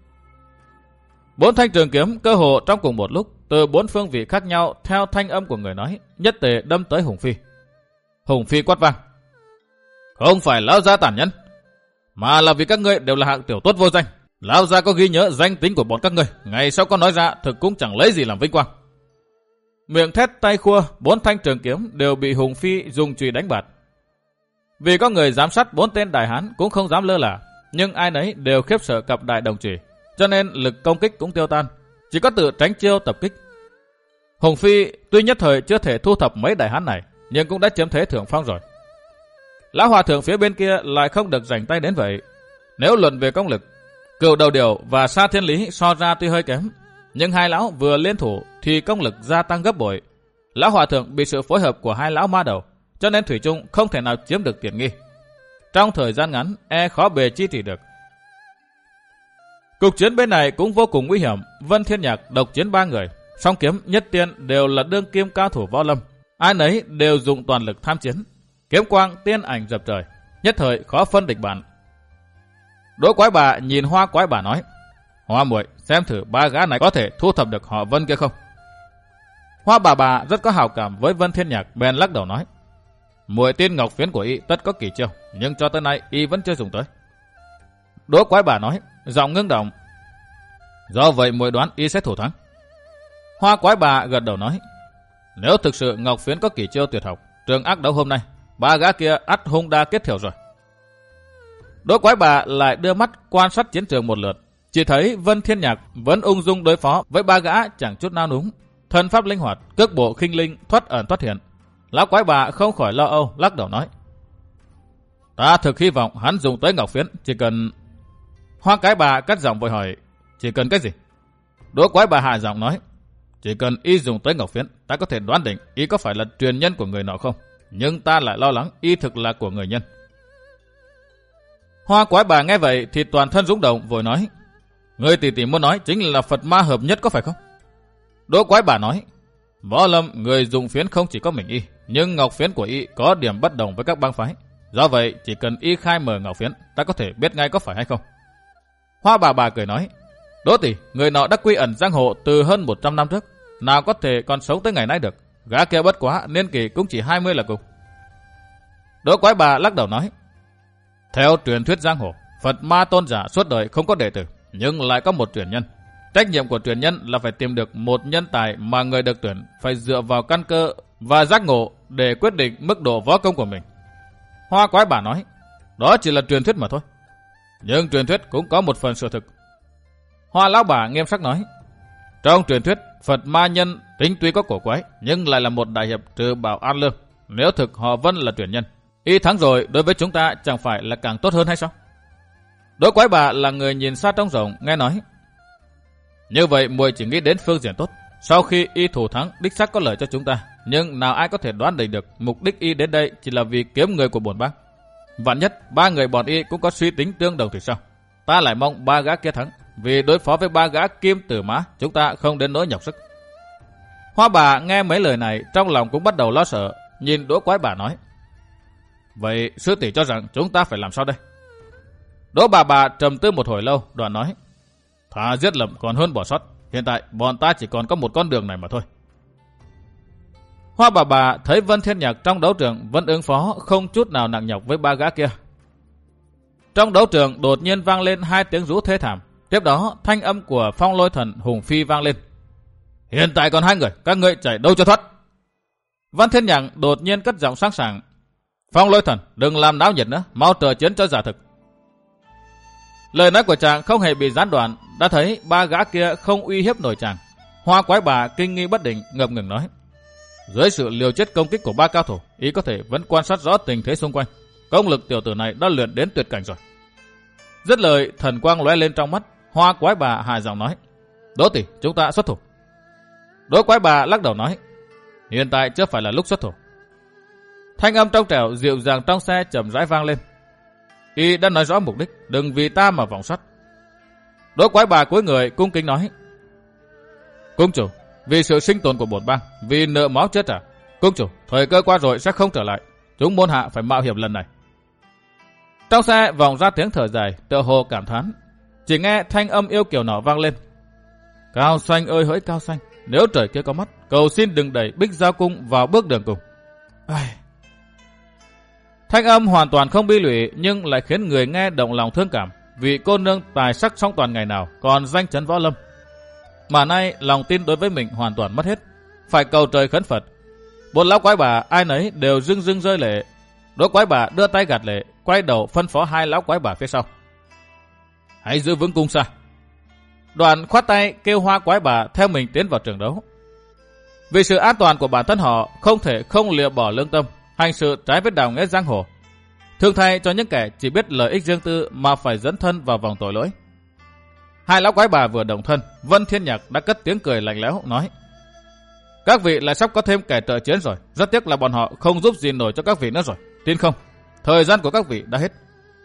Bốn thanh trường kiếm cơ hồ trong cùng một lúc từ bốn phương vị khác nhau theo thanh âm của người nói nhất tề đâm tới Hùng Phi. Hùng Phi quát vang: "Không phải lão gia tàn nhẫn, mà là vì các ngươi đều là hạng tiểu tốt vô danh. Lão gia có ghi nhớ danh tính của bọn các ngươi, ngày sau có nói ra thực cũng chẳng lấy gì làm vinh quang." Miệng thét tay khua, bốn thanh trường kiếm đều bị Hùng Phi dùng chùy đánh bạt. Vì có người giám sát, bốn tên đại hán cũng không dám lơ là, nhưng ai nấy đều khiếp sợ cặp đại đồng chùy, cho nên lực công kích cũng tiêu tan, chỉ có tự tránh chiêu tập kích. Hùng Phi tuy nhất thời chưa thể thu thập mấy đại hán này, nhưng cũng đã chiếm thế thượng phong rồi. Lão Hòa Thượng phía bên kia lại không được rảnh tay đến vậy. Nếu luận về công lực, Cửu Đầu Điểu và Sa Thiên Lý so ra tuy hơi kém, nhưng hai lão vừa liên thủ thì công lực gia tăng gấp bội. Lão Hòa Thượng bị sự phối hợp của hai lão ma đầu, cho nên thủy chung không thể nào chiếm được tiện nghi. Trong thời gian ngắn, e khó bề chi trị được. Cục chiến bên này cũng vô cùng nguy hiểm. Vân Thiên Nhạc độc chiến ba người, song kiếm, nhất tiên đều là đương kim cao thủ võ lâm, ai nấy đều dùng toàn lực tham chiến, kiếm quang tiên ảnh dập trời, nhất thời khó phân địch bản. Đỗ Quái Bà nhìn Hoa Quái Bà nói: Hoa muội, xem thử ba gã này có thể thu thập được họ Vân kia không? Hoa bà bà rất có hảo cảm với Vân Thiên Nhạc, bèn lắc đầu nói: muội tin ngọc phiến của y tất có kỳ chiêu, nhưng cho tới nay y vẫn chưa dùng tới. Đỗ Quái Bà nói, giọng ngưng động: do vậy muội đoán y sẽ thủ thắng. Hoa Quái Bà gật đầu nói: nếu thực sự ngọc phiến có kỳ chiêu tuyệt học, trường ác đấu hôm nay ba gã kia ắt hung đa kết thiểu rồi. Đỗ Quái Bà lại đưa mắt quan sát chiến trường một lượt, chỉ thấy Vân Thiên Nhạc vẫn ung dung đối phó với ba gã chẳng chút nao núng, thân pháp linh hoạt, cước bộ khinh linh, thoát ẩn thoát hiện. Lão Quái Bà không khỏi lo âu, lắc đầu nói: ta thực hy vọng hắn dùng tới ngọc phiến, chỉ cần... Hoa Cái Bà cắt giọng vội hỏi: chỉ cần cái gì? Đỗ Quái Bà hạ giọng nói: chỉ cần y dùng tới ngọc phiến, ta có thể đoán định y có phải là truyền nhân của người nọ không, nhưng ta lại lo lắng y thực là của người nhân. Hoa Quái Bà nghe vậy thì toàn thân rung động, vội nói: người tỷ tỷ muốn nói chính là Phật ma hợp nhất có phải không? Đỗ Quái Bà nói: võ lâm người dùng phiến không chỉ có mình y, nhưng ngọc phiến của y có điểm bất đồng với các bang phái, do vậy chỉ cần y khai mở ngọc phiến, ta có thể biết ngay có phải hay không. Hoa Bà Bà cười nói: Đỗ tỷ, người nọ đã quy ẩn giang hồ từ hơn một trăm năm trước, nào có thể còn sống tới ngày nay được, gã kia bất quá niên kỷ cũng chỉ hai mươi là cùng. Đỗ Quái Bà lắc đầu nói: theo truyền thuyết giang hồ, Phật ma tôn giả suốt đời không có đệ tử, nhưng lại có một truyền nhân. Trách nhiệm của truyền nhân là phải tìm được một nhân tài mà người được tuyển phải dựa vào căn cơ và giác ngộ để quyết định mức độ võ công của mình. Hoa Quái Bà nói: đó chỉ là truyền thuyết mà thôi, nhưng truyền thuyết cũng có một phần sự thực. Hoa Lão Bà nghiêm sắc nói: trong truyền thuyết, Phật ma nhân tính tuy có cổ quái, nhưng lại là một đại hiệp trừ Bảo An Lương. Nếu thực họ Vân là truyền nhân, y thắng rồi, đối với chúng ta chẳng phải là càng tốt hơn hay sao? Đỗ Quái Bà là người nhìn xa trông rộng, nghe nói: như vậy muội chỉ nghĩ đến phương diện tốt. Sau khi y thủ thắng, đích xác có lợi cho chúng ta, nhưng nào ai có thể đoán định được mục đích y đến đây chỉ là vì kiếm người của bổn bang. Vạn nhất ba người bọn y cũng có suy tính tương đồng thì sao? Ta lại mong ba gã kia thắng, vì đối phó với ba gã kim tử mã, chúng ta không đến nỗi nhọc sức. Hoa Bà nghe mấy lời này, trong lòng cũng bắt đầu lo sợ, nhìn Đỗ Quái Bà nói: vậy sư tỷ cho rằng chúng ta phải làm sao đây? Đỗ Bà Bà trầm tư một hồi lâu, đoạn nói: thà giết lầm còn hơn bỏ sót. Hiện tại bọn ta chỉ còn có một con đường này mà thôi. Hoa Bà Bà thấy Vân Thiên Nhạc trong đấu trường vẫn ứng phó không chút nào nặng nhọc với ba gã kia. Trong đấu trường đột nhiên vang lên hai tiếng rú thê thảm. Tiếp đó thanh âm của Phong Lôi Thần Hùng Phi vang lên: hiện tại còn hai người, các ngươi chạy đâu cho thoát. Vân Thiên Nhạc đột nhiên cất giọng sáng sảng: Phong Lôi Thần, đừng làm náo nhiệt nữa, mau trở chiến cho giả thực. Lời nói của chàng không hề bị gián đoạn, đã thấy ba gã kia không uy hiếp nổi chàng. Hoa Quái Bà kinh nghi bất định, ngập ngừng nói: dưới sự liều chết công kích của ba cao thủ, ý có thể vẫn quan sát rõ tình thế xung quanh. Công lực tiểu tử này đã luyện đến tuyệt cảnh rồi. Dứt lời, thần quang lóe lên trong mắt. Hoa Quái Bà hài giọng nói: Đỗ tỷ, chúng ta xuất thủ. Đỗ Quái Bà lắc đầu nói: hiện tại chưa phải là lúc xuất thủ. Thanh âm trong trẻo dịu dàng trong xe chậm rãi vang lên: y đã nói rõ mục đích, đừng vì ta mà vọng sát. Đỗ Quái Bà cúi người cung kính nói: cung chủ, vì sự sinh tồn của bổn bang, vì nợ máu chết trả, cung chủ, thời cơ qua rồi sẽ không trở lại, chúng môn hạ phải mạo hiểm lần này. Trong xe vọng ra tiếng thở dài, tựa hồ cảm thán. Chỉ nghe thanh âm yêu kiều nọ vang lên: Cao Xanh ơi hỡi Cao Xanh, nếu trời kia có mắt, cầu xin đừng đẩy Bích Giao Cung vào bước đường cùng. Ai... Thanh âm hoàn toàn không bi lụy, nhưng lại khiến người nghe động lòng thương cảm. Vị cô nương tài sắc song toàn ngày nào còn danh chấn võ lâm, mà nay lòng tin đối với mình hoàn toàn mất hết, phải cầu trời khấn Phật. Bốn lão quái bà ai nấy đều rưng rưng rơi lệ. Đỗ Quái Bà đưa tay gạt lệ, quay đầu phân phó hai lão quái bà phía sau: hãy giữ vững cung xa. Đoàn khoát tay kêu Hoa Quái Bà theo mình tiến vào trường đấu. Vì sự an toàn của bản thân họ, không thể không lìa bỏ lương tâm, hành sự trái với đạo nghĩa giang hồ, thường thay cho những kẻ chỉ biết lợi ích riêng tư mà phải dẫn thân vào vòng tội lỗi. Hai lão quái bà vừa đồng thân, Vân Thiên Nhạc đã cất tiếng cười lạnh lẽo nói: các vị lại sắp có thêm kẻ trợ chiến rồi, rất tiếc là bọn họ không giúp gì nổi cho các vị nữa rồi, tin không? Thời gian của các vị đã hết.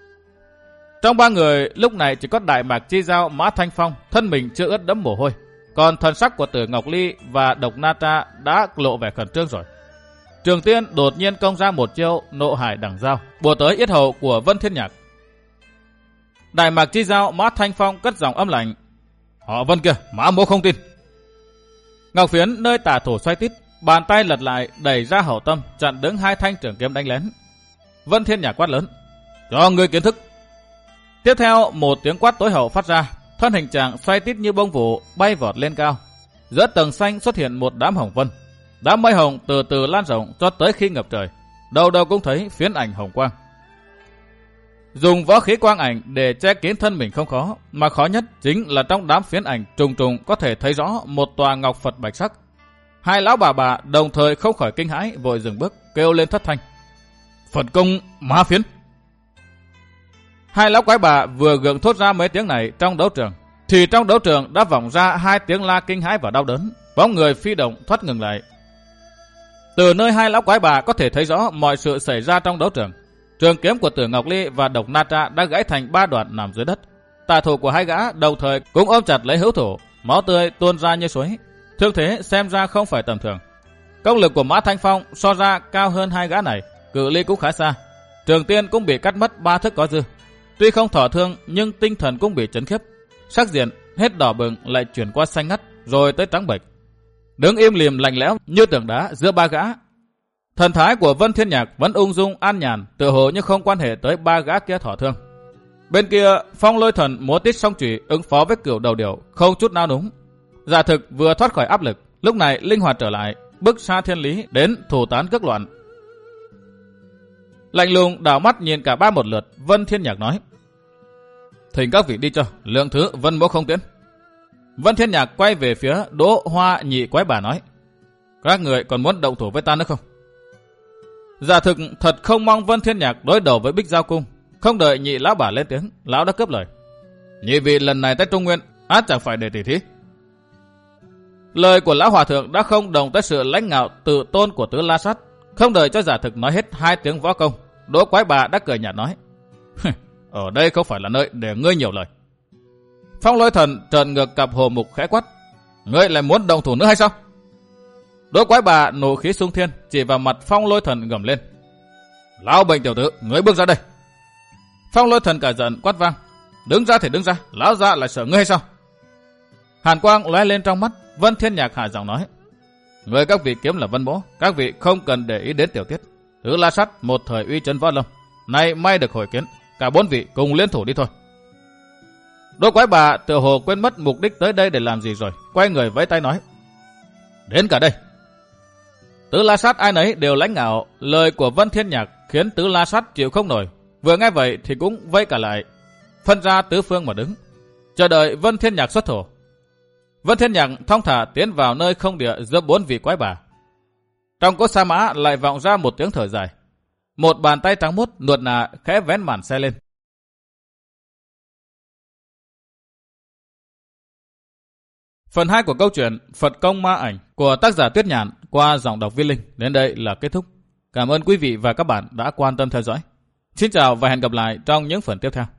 Trong ba người lúc này chỉ có Đại Mạc Chi Giao Mã Thanh Phong thân mình chưa ướt đẫm mồ hôi, còn thần sắc của Tử Ngọc Ly và Độc Na Tra đã lộ vẻ khẩn trương rồi. Trường Tiên đột nhiên công ra một chiêu nộ hải đẳng dao, bùa tới yết hầu của Vân Thiên Nhạc. Đại Mạc Chi Dao Mã Thanh Phong cất giọng âm lạnh: "Họ Vân kia, Mã Mỗ không tin." Ngọc Phiến nơi tả thủ xoay tít, bàn tay lật lại đẩy ra hậu tâm, chặn đứng hai thanh trường kiếm đánh lén. Vân Thiên Nhạc quát lớn: "Cho ngươi kiến thức!" Tiếp theo một tiếng quát tối hậu phát ra, thân hình chàng xoay tít như bông vụ bay vọt lên cao. Giữa tầng xanh xuất hiện một đám hồng vân, đám mây hồng từ từ lan rộng cho tới khi ngập trời, đầu đầu cũng thấy phiến ảnh hồng quang. Dùng võ khí quang ảnh để che kín thân mình không khó, mà khó nhất chính là trong đám phiến ảnh trùng trùng có thể thấy rõ một tòa ngọc Phật bạch sắc. Hai lão bà bà đồng thời không khỏi kinh hãi, vội dừng bước kêu lên thất thanh: "Phật công ma phiến!" Hai lão quái bà vừa gượng thốt ra mấy tiếng này trong đấu trường, thì trong đấu trường đã vọng ra hai tiếng la kinh hãi và đau đớn, bóng người phi động thoát ngừng lại. Từ nơi hai lão quái bà có thể thấy rõ mọi sự xảy ra trong đấu trường. Trường kiếm của Tử Ngọc Ly và Độc Na Tra đã gãy thành ba đoạn nằm dưới đất. Tả thủ của hai gã đồng thời cũng ôm chặt lấy hữu thủ, máu tươi tuôn ra như suối. Thương thế xem ra không phải tầm thường. Công lực của Mã Thanh Phong so ra cao hơn hai gã này, cự ly cũng khá xa. Trường Tiên cũng bị cắt mất ba thước có dư. Tuy không thọ thương nhưng tinh thần cũng bị chấn khiếp. Sắc diện hết đỏ bừng lại chuyển qua xanh ngắt rồi tới trắng bệch. Đứng im lìm lạnh lẽo như tường đá giữa ba gã. Thần thái của Vân Thiên Nhạc vẫn ung dung an nhàn, tựa hồ như không quan hệ tới ba gã kia thọ thương. Bên kia, Phong Lôi Thần múa tít song chùy ứng phó với Cửu Đầu Điểu không chút nao núng. Giả Thực vừa thoát khỏi áp lực, lúc này linh hoạt trở lại, bước xa thiên lý đến thủ tán cước loạn. Lạnh lùng đảo mắt nhìn cả ba một lượt, Vân Thiên Nhạc nói: "Thỉnh các vị đi cho, lượng thứ Vân Mỗ không tiễn." Vân Thiên Nhạc quay về phía Đỗ Hoa Nhị quái bà nói: "Các người còn muốn động thủ với ta nữa không?" Giả Thực thật không mong Vân Thiên Nhạc đối đầu với Bích Giao Cung. Không đợi nhị lão bà lên tiếng, lão đã cướp lời: "Nhị vị lần này tới Trung Nguyên, át chẳng phải để tỉ thí." Lời của lão hòa thượng đã không đồng tới sự lãnh ngạo tự tôn của Tứ La Sát. Không đợi cho Giả Thực nói hết hai tiếng võ công, Đỗ quái bà đã cười nhạt nói: "Ở đây không phải là nơi để ngươi nhiều lời." Phong Lôi Thần trợn ngược cặp hồ mục khẽ quát: "Ngươi lại muốn động thủ nữa hay sao?" Đỗ quái bà nộ khí xung thiên, chỉ vào mặt Phong Lôi Thần gầm lên: "Lão bệnh tiểu tử, ngươi bước ra đây!" Phong Lôi Thần cả giận quát vang: "Đứng ra thì đứng ra, lão già lại sợ ngươi hay sao?" Hàn quang lóe lên trong mắt. Vân Thiên Nhạc hạ giọng nói: "Người các vị kiếm là Vân Mỗ, các vị không cần để ý đến tiểu tiết. Tứ La Sát một thời uy chấn võ lâm, nay may được hồi kiến, cả bốn vị cùng liên thủ đi thôi." Đỗ quái bà tựa hồ quên mất mục đích tới đây để làm gì rồi, quay người vẫy tay nói: "Đến cả đây." Tứ La Sát ai nấy đều lãnh ngạo, lời của Vân Thiên Nhạc khiến Tứ La Sát chịu không nổi, vừa nghe vậy thì cũng vây cả lại, phân ra tứ phương mà đứng, chờ đợi Vân Thiên Nhạc xuất thủ. Vân Thiên Nhạc thong thả tiến vào nơi không địa giữa bốn vị quái bà. Trong cốt sa mã lại vọng ra một tiếng thở dài. Một bàn tay trắng muốt nuột nà khẽ vén màn xe lên. Phần hai của câu chuyện Phật Công Ma Ảnh của tác giả Tuyết Nhàn qua giọng đọc Viên Linh đến đây là kết thúc. Cảm ơn quý vị và các bạn đã quan tâm theo dõi. Xin chào và hẹn gặp lại trong những phần tiếp theo.